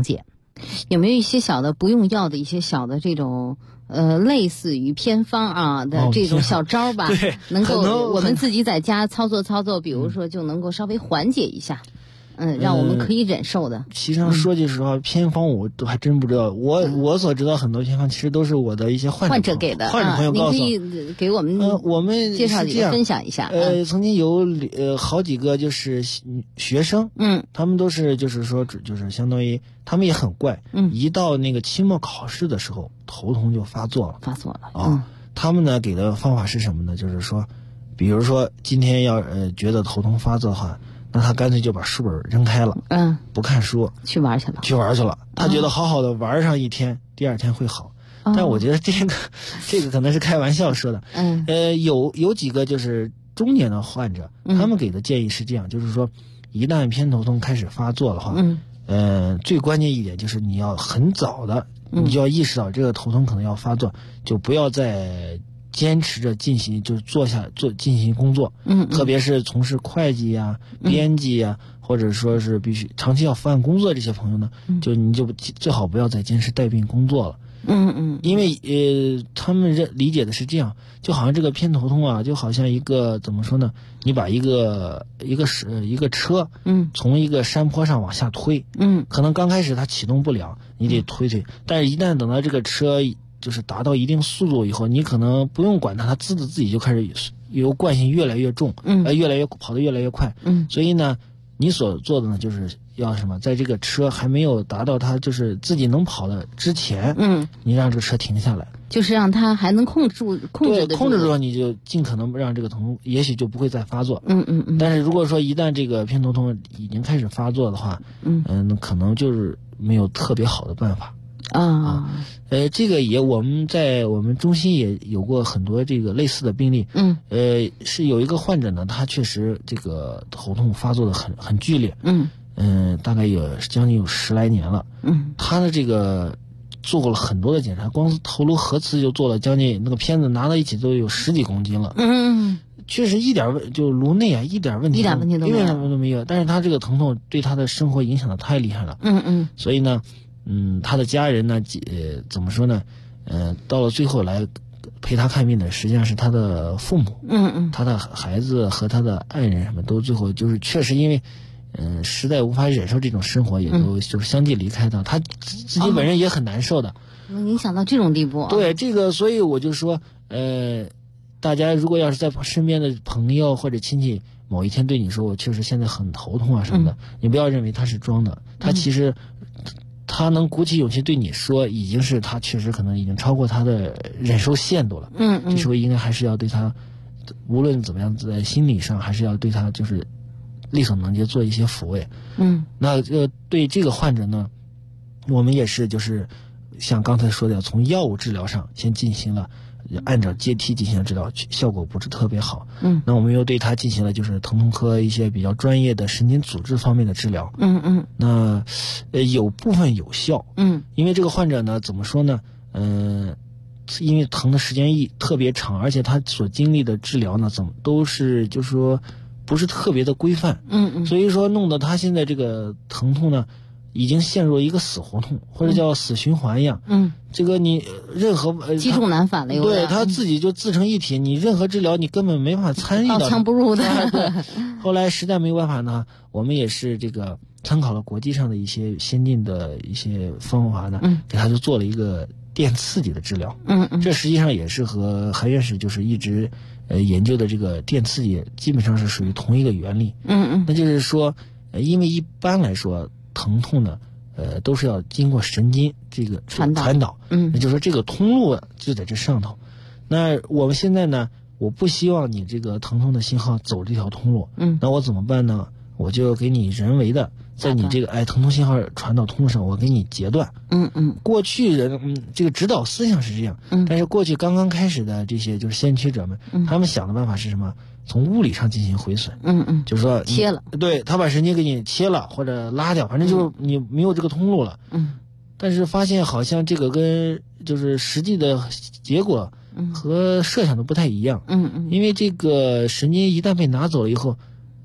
有没有一些小的不用药的一些小的这种类似于偏方啊的这种小招吧？ 对， 能够我们自己在家操作，比如说就能够稍微缓解一下。让我们可以忍受的。 其实上说句实话，偏方我都还真不知道。我所知道很多偏方，其实都是我的一些患者给的， 患者朋友告诉我。 你可以给我们我们介绍几个分享一下。 曾经有好几个就是学生，他们都是就是说就是相当于他们也很怪，一到那个期末考试的时候，头痛就发作了啊。他们呢给的方法是什么呢？就是说，比如说今天要觉得头痛发作的话。那他干脆就把书本扔开了，不看书， 去玩去了。 他觉得好好的玩上一天，第二天会好。但我觉得这个可能是开玩笑说的。有几个就是中年的患者，他们给的建议是这样，就是说，一旦偏头痛开始发作的话，最关键一点就是你要很早的，你就要意识到这个头痛可能要发作，就不要再坚持着进行，就是进行工作，特别是从事会计呀、编辑呀，或者说是必须长期要伏案工作这些朋友呢，你就最好不要再坚持带病工作了。因为他们理解的是这样，就好像这个偏头痛啊，就好像一个怎么说呢？你把一个车，从一个山坡上往下推，可能刚开始它启动不了，你得推，但是一旦等到这个车就是达到一定速度以后，你可能不用管它自己就开始有惯性越来越重，跑得越来越快，所以呢，你所做的呢，就是要什么，在这个车还没有达到它就是自己能跑的之前，你让这个车停下来， 就是让它还能控制住， 你就尽可能让这个疼痛也许就不会再发作。但是如果说一旦这个偏头痛已经开始发作的话，那可能就是没有特别好的办法。这个我们在我们中心也有过很多这个类似的病例。是有一个患者呢，他确实这个头痛发作的很剧烈。大概将近有10来年了。他的这个做过了很多的检查，光是头颅核磁就做了将近，那个片子拿到一起都有10几公斤了。确实就颅内啊一点问题都没有。但是他这个疼痛对他的生活影响的太厉害了。所以呢。他的家人呢，怎么说呢？到了最后来陪他看病的，实际上是他的父母。他的孩子和他的爱人什么都最后就是确实因为，实在无法忍受这种生活，也都就是相继离开的。他自己本人也很难受的， 能影响到这种地步。 对这个，所以我就说，大家如果要是在身边的朋友或者亲戚某一天对你说我确实现在很头痛啊什么的，你不要认为他是装的，他其实。他能鼓起勇气对你说，已经是他确实可能已经超过他的忍受限度了。这时候应该还是要对他，无论怎么样，在心理上还是要对他就是力所能及做一些抚慰。那对这个患者呢，我们也是就是像刚才说的，从药物治疗上先进行了。按照阶梯进行治疗，效果不是特别好。那我们又对他进行了就是疼痛科一些比较专业的神经组织方面的治疗。那有部分有效。因为这个患者呢，怎么说呢？因为疼的时间特别长，而且他所经历的治疗呢，都是就是说不是特别的规范。所以说弄得他现在这个疼痛呢。已经陷入一个死胡同，或者叫死循环一样。这个你任何积重难返了， 对他自己就自成一体，你任何治疗你根本没办法参与到， 刀枪不入的。 对，后来实在没有办法呢，我们也是这个参考了国际上的一些先进的一些方法呢，给他就做了一个电刺激的治疗。这实际上也是和韩院士就是一直研究的这个电刺激基本上是属于同一个原理。那就是说，因为一般来说。疼痛呢，都是要经过神经这个传导，那就是说这个通路就在这上头。那我们现在呢，我不希望你这个疼痛的信号走这条通路，那我怎么办呢？我就给你人为的在你这个疼痛信号传导通路上，我给你截断。过去人这个指导思想是这样，但是过去刚刚开始的这些就是先驱者们，他们想的办法是什么？从物理上进行毁损。就是说切了， 对他把神经给你切了或者拉掉，反正就是你没有这个通路了。但是发现好像这个跟就是实际的结果和设想的不太一样。因为这个神经一旦被拿走了以后，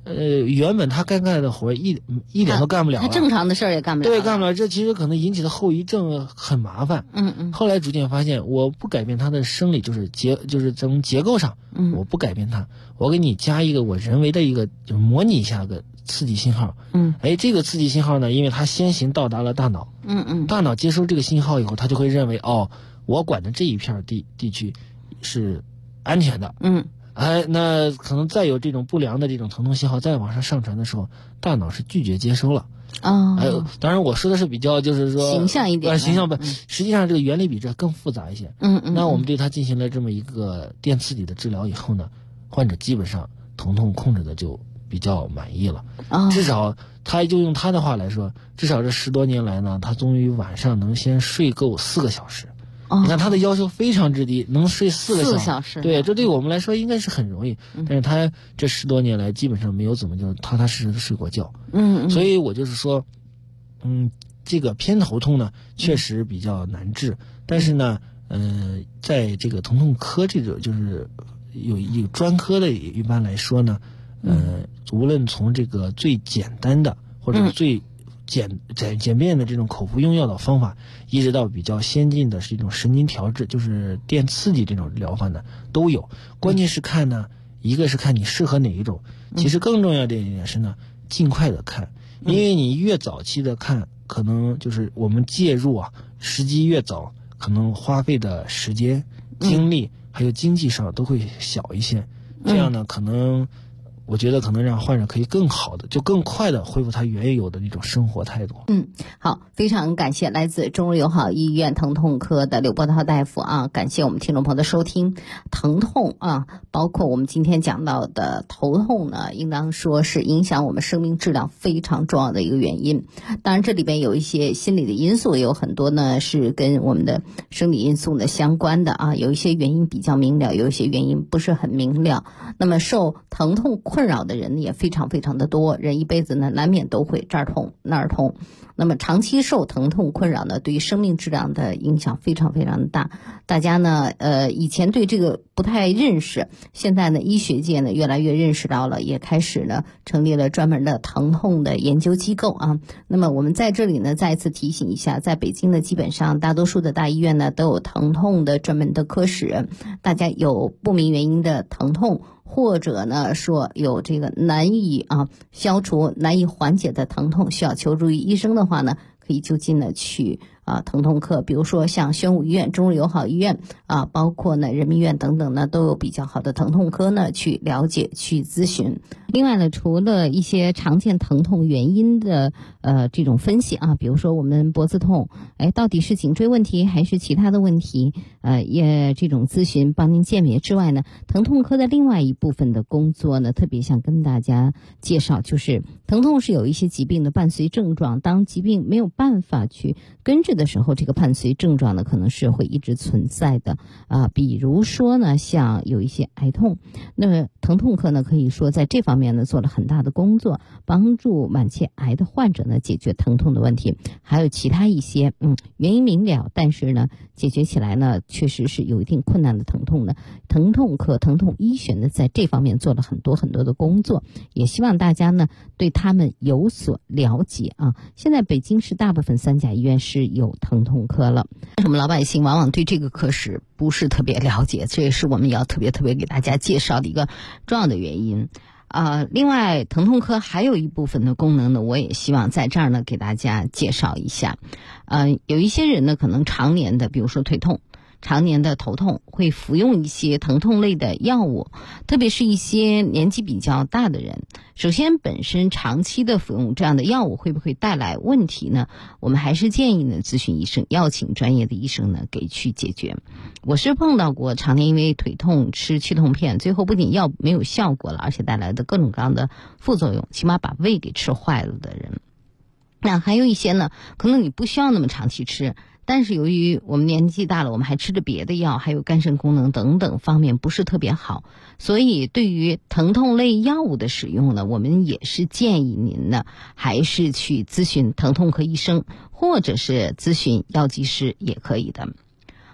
原本他该干的活一点都干不了了， 他正常的事儿也干不了。 对，干不了，这其实可能引起的后遗症很麻烦。后来逐渐发现，我不改变他的生理，就是从结构上，我不改变它，我给你加一个我人为的一个，就是模拟一下个刺激信号。这个刺激信号呢，因为它先行到达了大脑，大脑接收这个信号以后，它就会认为我管的这一片地区是安全的。那可能再有这种不良的这种疼痛信号再往上传的时候，大脑是拒绝接收了。当然我说的是比较就是说形象一点， 形象不，实际上这个原理比这更复杂一些。那我们对它进行了这么一个电刺激的治疗以后呢，患者基本上疼痛控制的就比较满意了。至少他就用他的话来说，至少这10多年来呢，他终于晚上能先睡够4个小时。你看他的要求非常之低，能睡4个小时。对，这对我们来说应该是很容易。但是他这10多年来基本上没有怎么就踏踏实实的睡过觉。所以我就是说，这个偏头痛呢确实比较难治，但是呢，在这个疼痛科这种就是有一个专科的，一般来说呢，无论从这个最简单的或者最简便的这种口服用药的方法，一直到比较先进的是一种神经调制，就是电刺激这种疗法呢都有。关键是看呢，一个是看你适合哪一种，其实更重要的一点是呢，尽快的看，因为你越早期的看，可能就是我们介入时机越早，可能花费的时间、精力还有经济上都会小一些。这样呢，可能我觉得可能让患者可以更好的，就更快的恢复他原有的那种生活态度。 好，非常感谢来自中日友好医院疼痛科的刘伯涛大夫感谢我们听众朋友的收听。疼痛包括我们今天讲到的头痛呢，应当说是影响我们生命质量非常重要的一个原因。当然这里边有一些心理的因素，也有很多呢是跟我们的生理因素呢相关的有一些原因比较明了，有一些原因不是很明了。那么受疼痛困扰的人也非常非常的多，人一辈子呢难免都会这儿痛那儿痛。那么长期受疼痛困扰呢，对于生命质量的影响非常非常的大。大家呢以前对这个不太认识，现在呢医学界呢越来越认识到了，也开始呢成立了专门的疼痛的研究机构那么我们在这里呢再一次提醒一下，在北京呢基本上大多数的大医院呢都有疼痛的专门的科室。大家有不明原因的疼痛，或者呢说有这个难以消除、难以缓解的疼痛，需要求助于医生的话呢，可以就近的去疼痛科，比如说像宣武医院、中日友好医院包括呢人民医院等等呢，都有比较好的疼痛科呢去了解、去咨询。另外呢，除了一些常见疼痛原因的这种分析比如说我们脖子痛，到底是颈椎问题还是其他的问题，也这种咨询帮您鉴别之外呢，疼痛科的另外一部分的工作呢，特别想跟大家介绍，就是疼痛是有一些疾病的伴随症状，当疾病没有办法去根治的时候，这个伴随症状呢可能是会一直存在的比如说呢像有一些癌痛，那么疼痛科呢可以说在这方面呢做了很大的工作，帮助晚期癌的患者呢解决疼痛的问题。还有其他一些原因明了，但是呢解决起来呢确实是有一定困难的疼痛呢，疼痛科、疼痛医学呢在这方面做了很多很多的工作，也希望大家呢对他们有所了解现在北京市大部分3甲医院是有疼痛科了，我们老百姓往往对这个科室不是特别了解，这也是我们要特别给大家介绍的一个重要的原因。另外疼痛科还有一部分的功能呢，我也希望在这儿呢给大家介绍一下。有一些人呢可能常年的，比如说腿痛、常年的头痛，会服用一些疼痛类的药物，特别是一些年纪比较大的人。首先本身长期的服用这样的药物会不会带来问题呢？我们还是建议呢咨询医生，要请专业的医生呢给去解决。我是碰到过常年因为腿痛吃去痛片，最后不仅药没有效果了，而且带来的各种各样的副作用，起码把胃给吃坏了的人。那还有一些呢，可能你不需要那么长期吃，但是由于我们年纪大了，我们还吃着别的药，还有肝肾功能等等方面不是特别好，所以对于疼痛类药物的使用呢，我们也是建议您呢还是去咨询疼痛科医生，或者是咨询药剂师也可以的。好，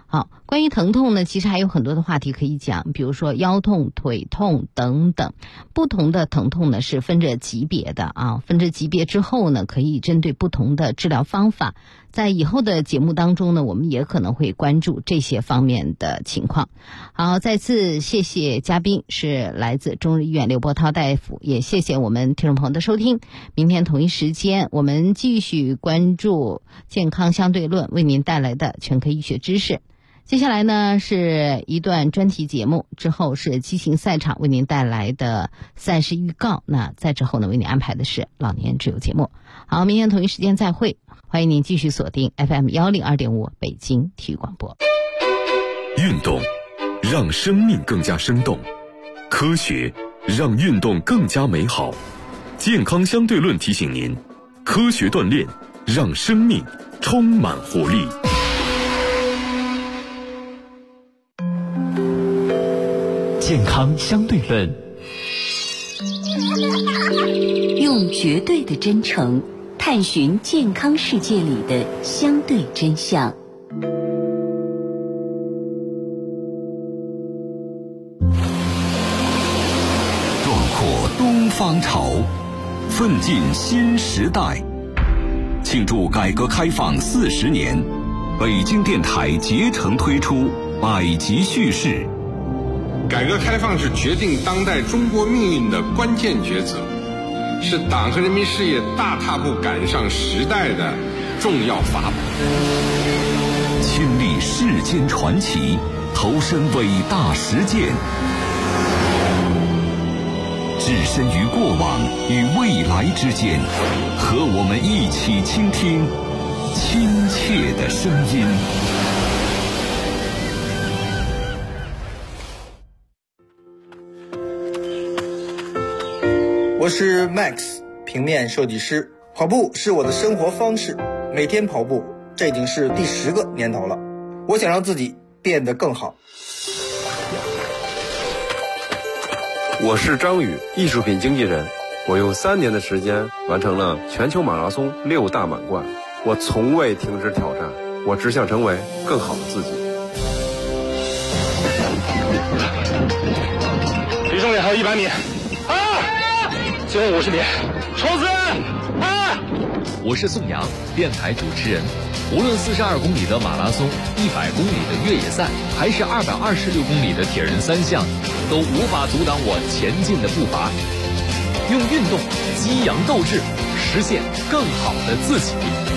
关于疼痛呢，其实还有很多的话题可以讲，比如说腰痛、腿痛等等。不同的疼痛呢是分着级别的啊，分着级别之后呢，可以针对不同的治疗方法。在以后的节目当中呢，我们也可能会关注这些方面的情况。好，再次谢谢嘉宾是来自中日医院刘伯涛大夫，也谢谢我们听众朋友的收听。明天同一时间，我们继续关注健康相对论为您带来的全科医学知识。接下来呢是一段专题节目，之后是激情赛场为您带来的赛事预告。那在之后呢，为您安排的是老年之友节目。好，明天同一时间再会，欢迎您继续锁定 FM102.5 北京体育广播。 运动让生命更加生动，科学让运动更加美好。健康相对论提醒您，科学锻炼让生命充满活力。 健康相对论， 用绝对的真诚探寻健康世界里的相对真相。 壮阔东方潮，奋进新时代。庆祝改革开放40年，北京电台竭诚推出百集叙事。 改革开放是决定当代中国命运的关键抉择，是党和人民事业大踏步赶上时代的重要法宝。 亲历世间传奇，投身伟大实践，置身于过往与未来之间，和我们一起倾听亲切的声音。 我是 Max， 平面设计师。跑步是我的生活方式，每天跑步，这已经是第10个年头了。我想让自己变得更好。 我是张宇，艺术品经纪人。我用3年的时间完成了全球马拉松6大满贯。我从未停止挑战，我只想成为更好的自己。 离终点还有100米。最后50米，冲刺！ 我是宋阳，电台主持人。无论42公里的马拉松、100公里的越野赛，还是226公里的铁人3项，都无法阻挡我前进的步伐。用运动激扬斗志，实现更好的自己。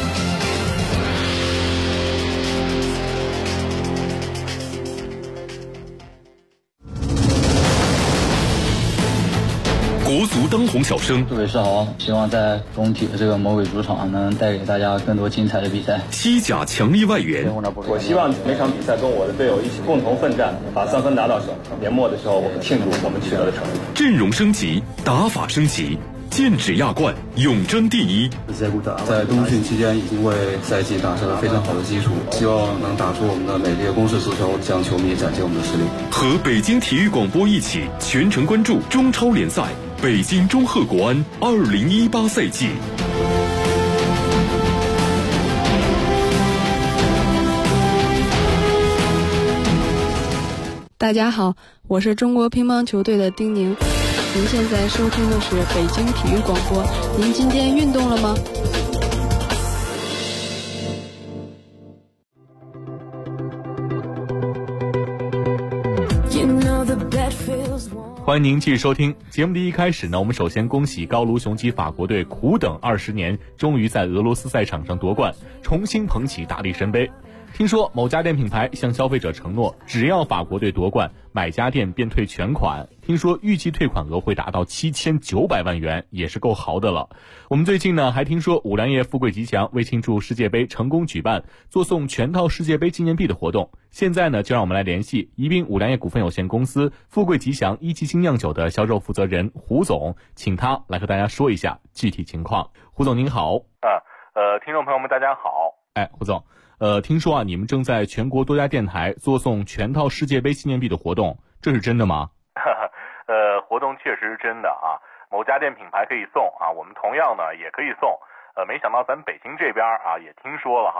国足当红小生， 各位是好，希望在中体的这个魔鬼主场能带给大家更多精彩的比赛。 西甲强力外援， 我希望每场比赛跟我的队友一起共同奋战，把3分拿到手。年末的时候，我们庆祝我们取得的成绩。 阵容升级，打法升级，剑指亚冠，永争第一。 在冬训期间已经为赛季打下了非常好的基础，希望能打出我们的美丽的攻势足球，向球迷展现我们的实力。 和北京体育广播一起全程关注中超联赛北京中赫国安2018赛季。 大家好，我是中国乒乓球队的丁宁。您现在收听的是北京体育广播。您今天运动了吗？ 欢迎您继续收听节目的一开始呢，我们首先恭喜高卢雄鸡法国队苦等20年，终于在俄罗斯赛场上夺冠，重新捧起大力神杯。听说某家电品牌向消费者承诺，只要法国队夺冠，买家电便退全款。听说预计退款额会达到7900万元，也是够豪的了。我们最近呢还听说五粮液富贵吉祥为庆祝世界杯成功举办做送全套世界杯纪念币的活动。现在呢就让我们来联系宜宾五粮液股份有限公司富贵吉祥一级新酿酒的销售负责人胡总，请他来和大家说一下具体情况。胡总您好。 听众朋友们大家好。 胡总，听说啊，你们正在全国多家电台做送全套世界杯纪念币的活动，这是真的吗？ 活动确实是真的啊，某家电品牌可以送啊，我们同样呢也可以送。没想到咱北京这边啊也听说了哈。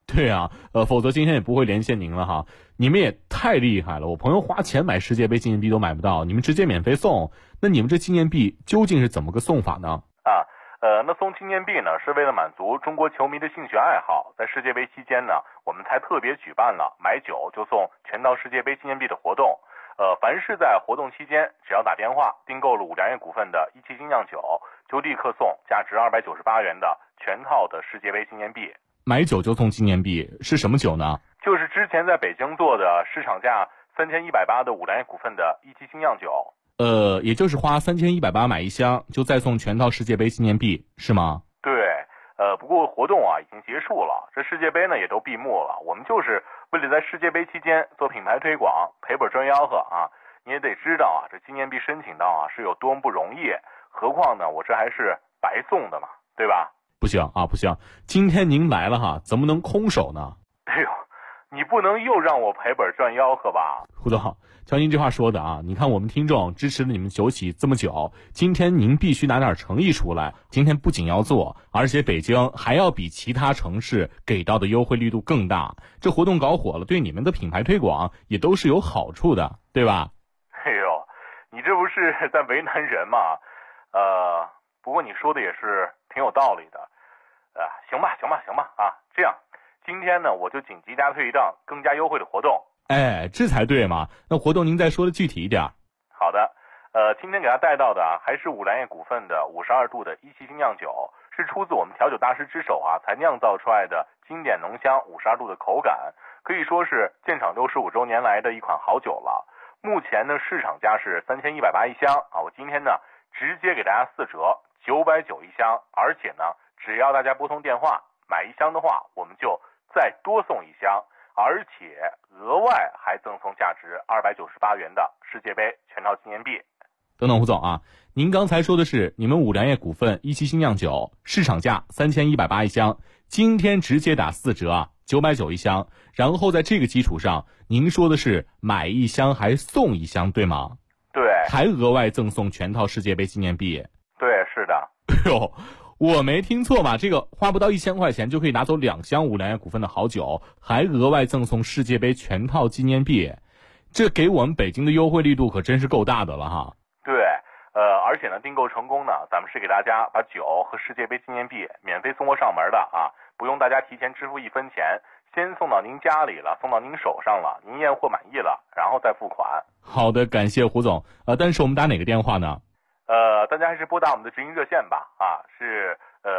对啊，否则今天也不会连线您了哈。你们也太厉害了，我朋友花钱买世界杯纪念币都买不到，你们直接免费送。那你们这纪念币究竟是怎么个送法呢？ 那送纪念币呢，是为了满足中国球迷的兴趣爱好。在世界杯期间呢，我们才特别举办了买酒就送全套世界杯纪念币的活动。凡是在活动期间，只要打电话订购了5粮液股份的17星酿酒，就立刻送价值298元的全套的世界杯纪念币。 买酒就送纪念币是什么酒呢？ 就是之前在北京做的市场价3180的5粮液股份的17星酿酒。 也就是花3180买一箱，就再送全套世界杯纪念币，是吗？ 对，不过活动已经结束了，这世界杯呢也都闭幕了。我们就是为了在世界杯期间做品牌推广，赔本赚吆喝啊！你也得知道这纪念币申请到是有多么不容易，何况呢，我这还是白送的嘛，对吧？ 不行啊，不行！今天您来了哈，怎么能空手呢？ 哎呦，你不能又让我赔本赚吆喝吧？ 胡总，瞧您这话说的啊！你看我们听众支持了你们酒企这么久，今天您必须拿点诚意出来。今天不仅要做，而且北京还要比其他城市给到的优惠力度更大。这活动搞火了，对你们的品牌推广也都是有好处的，对吧？ 哎呦，你这不是在为难人吗？不过你说的也是挺有道理的。行吧啊，这样，今天呢我就紧急加推一档更加优惠的活动。 哎，这才对嘛！那活动您再说的具体一点。 好的，今天给他带到的还是5粮液股份的52度的17星酿酒，是出自我们调酒大师之手才酿造出来的经典浓香52度的口感，可以说是建厂65周年来的一款好酒了。目前呢市场价是3180一箱我今天呢直接给大家4折，990一箱，而且呢只要大家拨通电话买一箱的话，我们就再多送一箱，而且额外还赠送价值298元的世界杯全套纪念币。 等等，胡总啊，您刚才说的是你们5粮液股份17星酿酒市场价3180一箱，今天直接打4折990一箱，然后在这个基础上，您说的是买一箱还送一箱，对吗？ 对， 还额外赠送全套世界杯纪念币。 对，是的。 哎呦，我没听错吧？这个花不到1000块钱就可以拿走2箱5粮液股份的好酒，还额外赠送世界杯全套纪念币，这给我们北京的优惠力度可真是够大的了哈。 对，而且呢，订购成功呢，咱们是给大家把酒和世界杯纪念币免费送货上门的不用大家提前支付1分钱，先送到您家里了，送到您手上了，您验货满意了，然后再付款。 好的，感谢胡总。但是我们打哪个电话呢？ 大家还是拨打我们的直营热线吧是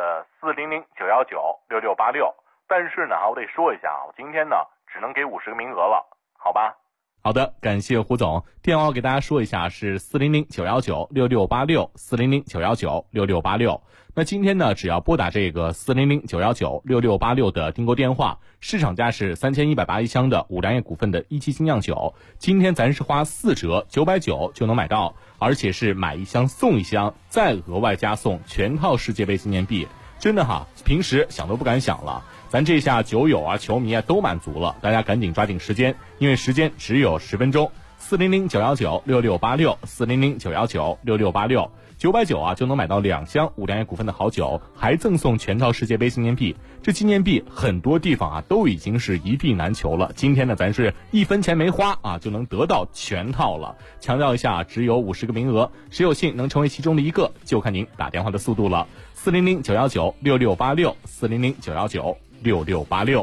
400-919-6686。但是呢我得说一下我今天呢只能给50个名额了，好吧？ 好的，感谢胡总。电话给大家说一下是400-919-6686 400-919-6686。那今天呢只要拨打这个400-919-6686的订购电话，市场价是3180一箱的5粮液股份的17星酿酒，今天咱是花4折990就能买到，而且是买一箱送一箱，再额外加送全套世界杯纪念币。真的平时想都不敢想了，咱这下酒友球迷都满足了，大家赶紧抓紧时间，因为时间只有10分钟。400-919-6686 400-919-6686 990就能买到2箱5粮液股份的好酒，还赠送全套世界杯纪念币。这纪念币很多地方都已经是一币难求了，今天呢咱是1分钱没花就能得到全套了。强调一下，只有50个名额，谁有幸能成为其中的一个，就看您打电话的速度了。400-919-6686 400-919-6686。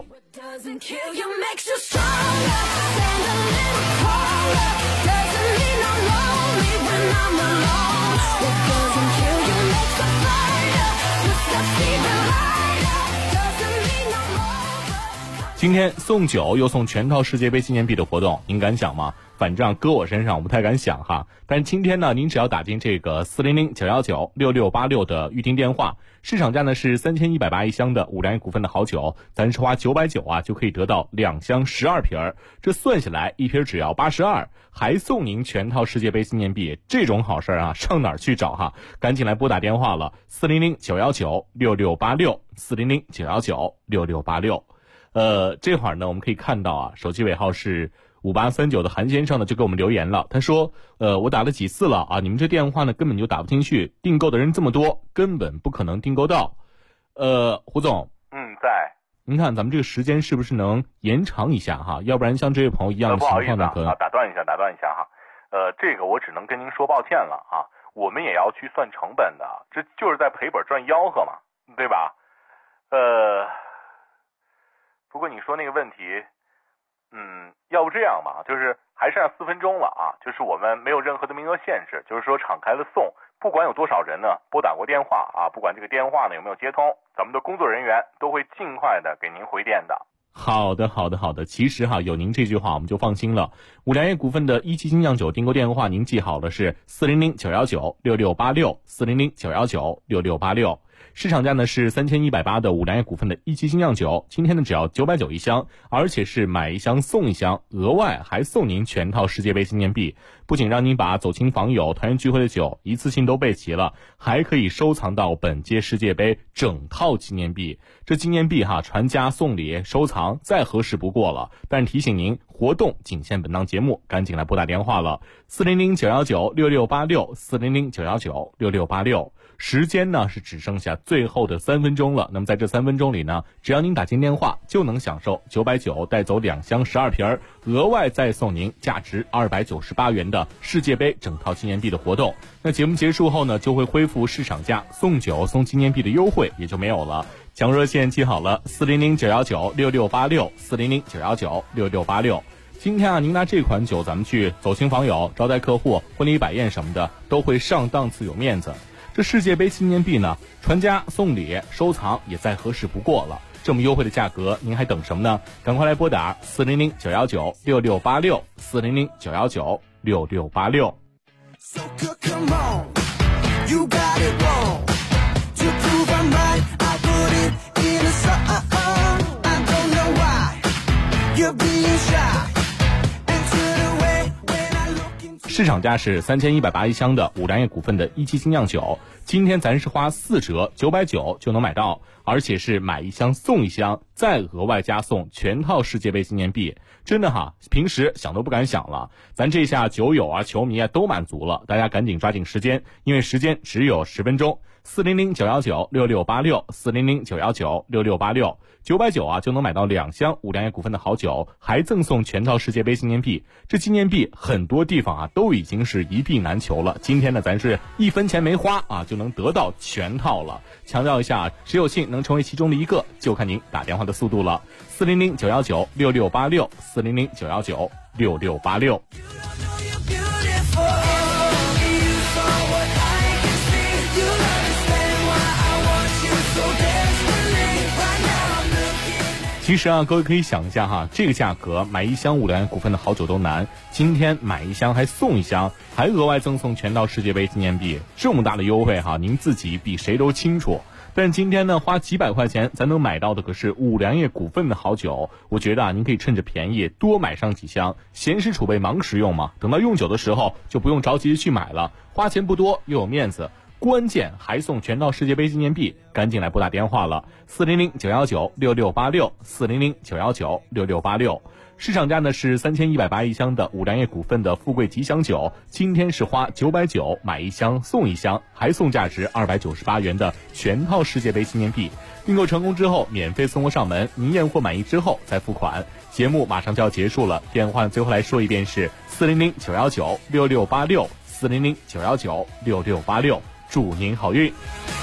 今天送酒又送全套世界杯纪念币的活动，您敢想吗？反正搁我身上我不太敢想哈。但是今天呢，您只要打进这个400-919-6686的预订电话，市场价呢是3180一箱的5粮液股份的好酒，咱是花990就可以得到2箱12瓶，这算下来一瓶只要82，还送您全套世界杯纪念币，这种好事上哪儿去找赶紧来拨打电话了，400-919-6686 400-919-6686。这会儿呢我们可以看到手机尾号是5839的韩先生呢就给我们留言了，他说我打了几次了你们这电话呢根本就打不进去，订购的人这么多根本不可能订购到。胡总， 在您看咱们这个时间是不是能延长一下哈？要不然像这位朋友一样的情况呢， 不好意思打断一下哈。这个我只能跟您说抱歉了啊，我们也要去算成本的，这就是在赔本赚吆喝嘛，对吧？不过你说那个问题，要不这样吧，就是还剩下4分钟了啊，就是我们没有任何的名额限制，就是说敞开了送，不管有多少人呢拨打过电话啊，不管这个电话呢有没有接通，咱们的工作人员都会尽快的给您回电的。 好的。其实哈，有您这句话我们就放心了。五粮液股份的一期精酿酒订购电话您记好了，是400-919-6686，400-919-6686。市场价呢是3180的五粮液股份的一期精酿酒，今天呢只要990一箱，而且是买一箱送一箱，额外还送您全套世界杯纪念币。不仅让您把走亲访友、团圆聚会的酒一次性都备齐了，还可以收藏到本届世界杯整套纪念币。这纪念币哈，传家送礼收藏再合适不过了。但提醒您，活动仅限本档节目，赶紧来拨打电话了，400-919-6686，400-919-6686。时间呢是只剩下最后的3分钟了。那么在这3分钟里呢，只要您打进电话，就能享受990带走2箱12瓶，额外再送您价值298元的世界杯整套纪念币的活动。那节目结束后呢，就会恢复市场价送酒送纪念币的优惠也就没有了。抢热线记好了，400-919-6686，400-919-6686。今天啊，您拿这款酒咱们去走亲访友、招待客户、婚礼摆宴什么的，都会上档次有面子。这世界杯纪念币呢，传家送礼收藏也再合适不过了。这么优惠的价格，您还等什么呢？赶快来拨打400-919-6686，400-919-6686。市场价是3180一箱的五粮液股份的一期精酿酒，今天咱是花4折990就能买到，而且是买一箱送一箱，再额外加送全套世界杯纪念币。真的哈，平时想都不敢想了。咱这下酒友啊、球迷啊都满足了，大家赶紧抓紧时间，因为时间只有10分钟。400-919-6686，400-919-6686，990啊就能买到2箱五粮液股份的好酒，还赠送全套世界杯纪念币。这纪念币很多地方啊都已经是一币难求了，今天呢咱是1分钱没花啊就能得到全套了。强调一下，谁有幸能成为其中的一个，就看您打电话的速度了。400-919-6686，400-919-6686。其实啊，各位可以想一下哈，这个价格买一箱五粮液股份的好酒都难，今天买一箱还送一箱，还额外赠送全套世界杯纪念币，这么大的优惠哈，您自己比谁都清楚。但今天呢，花几百块钱咱能买到的可是五粮液股份的好酒，我觉得啊，您可以趁着便宜多买上几箱，闲时储备忙时用嘛，等到用酒的时候就不用着急去买了，花钱不多又有面子。关键还送全套世界杯纪念币，赶紧来拨打电话了，400-919-6686，400-919-6686。市场价呢是3180一箱的五粮液股份的富贵吉祥酒，今天是花990买一箱送一箱，还送价值298元的全套世界杯纪念币。订购成功之后免费送货上门，您验货满意之后再付款。节目马上就要结束了，电话最后来说一遍是400-919-6686，400-919-6686。祝您好运。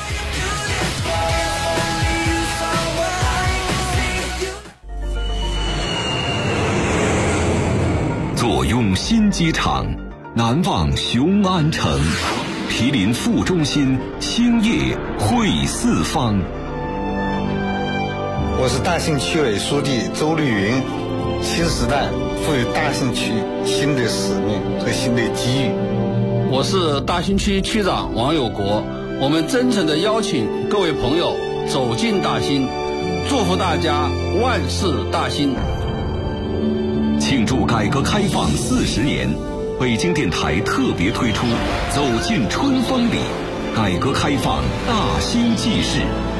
坐拥新机场，难忘雄安城，毗邻副中心，兴业汇四方。 我是大兴区委书记周绿云。新时代赋予大兴区新的使命和新的机遇。 我是大兴区区长王有国，我们真诚地邀请各位朋友走进大兴，祝福大家万事大兴。 庆祝改革开放40年，北京电台特别推出《走进春风里》，改革开放大兴纪事。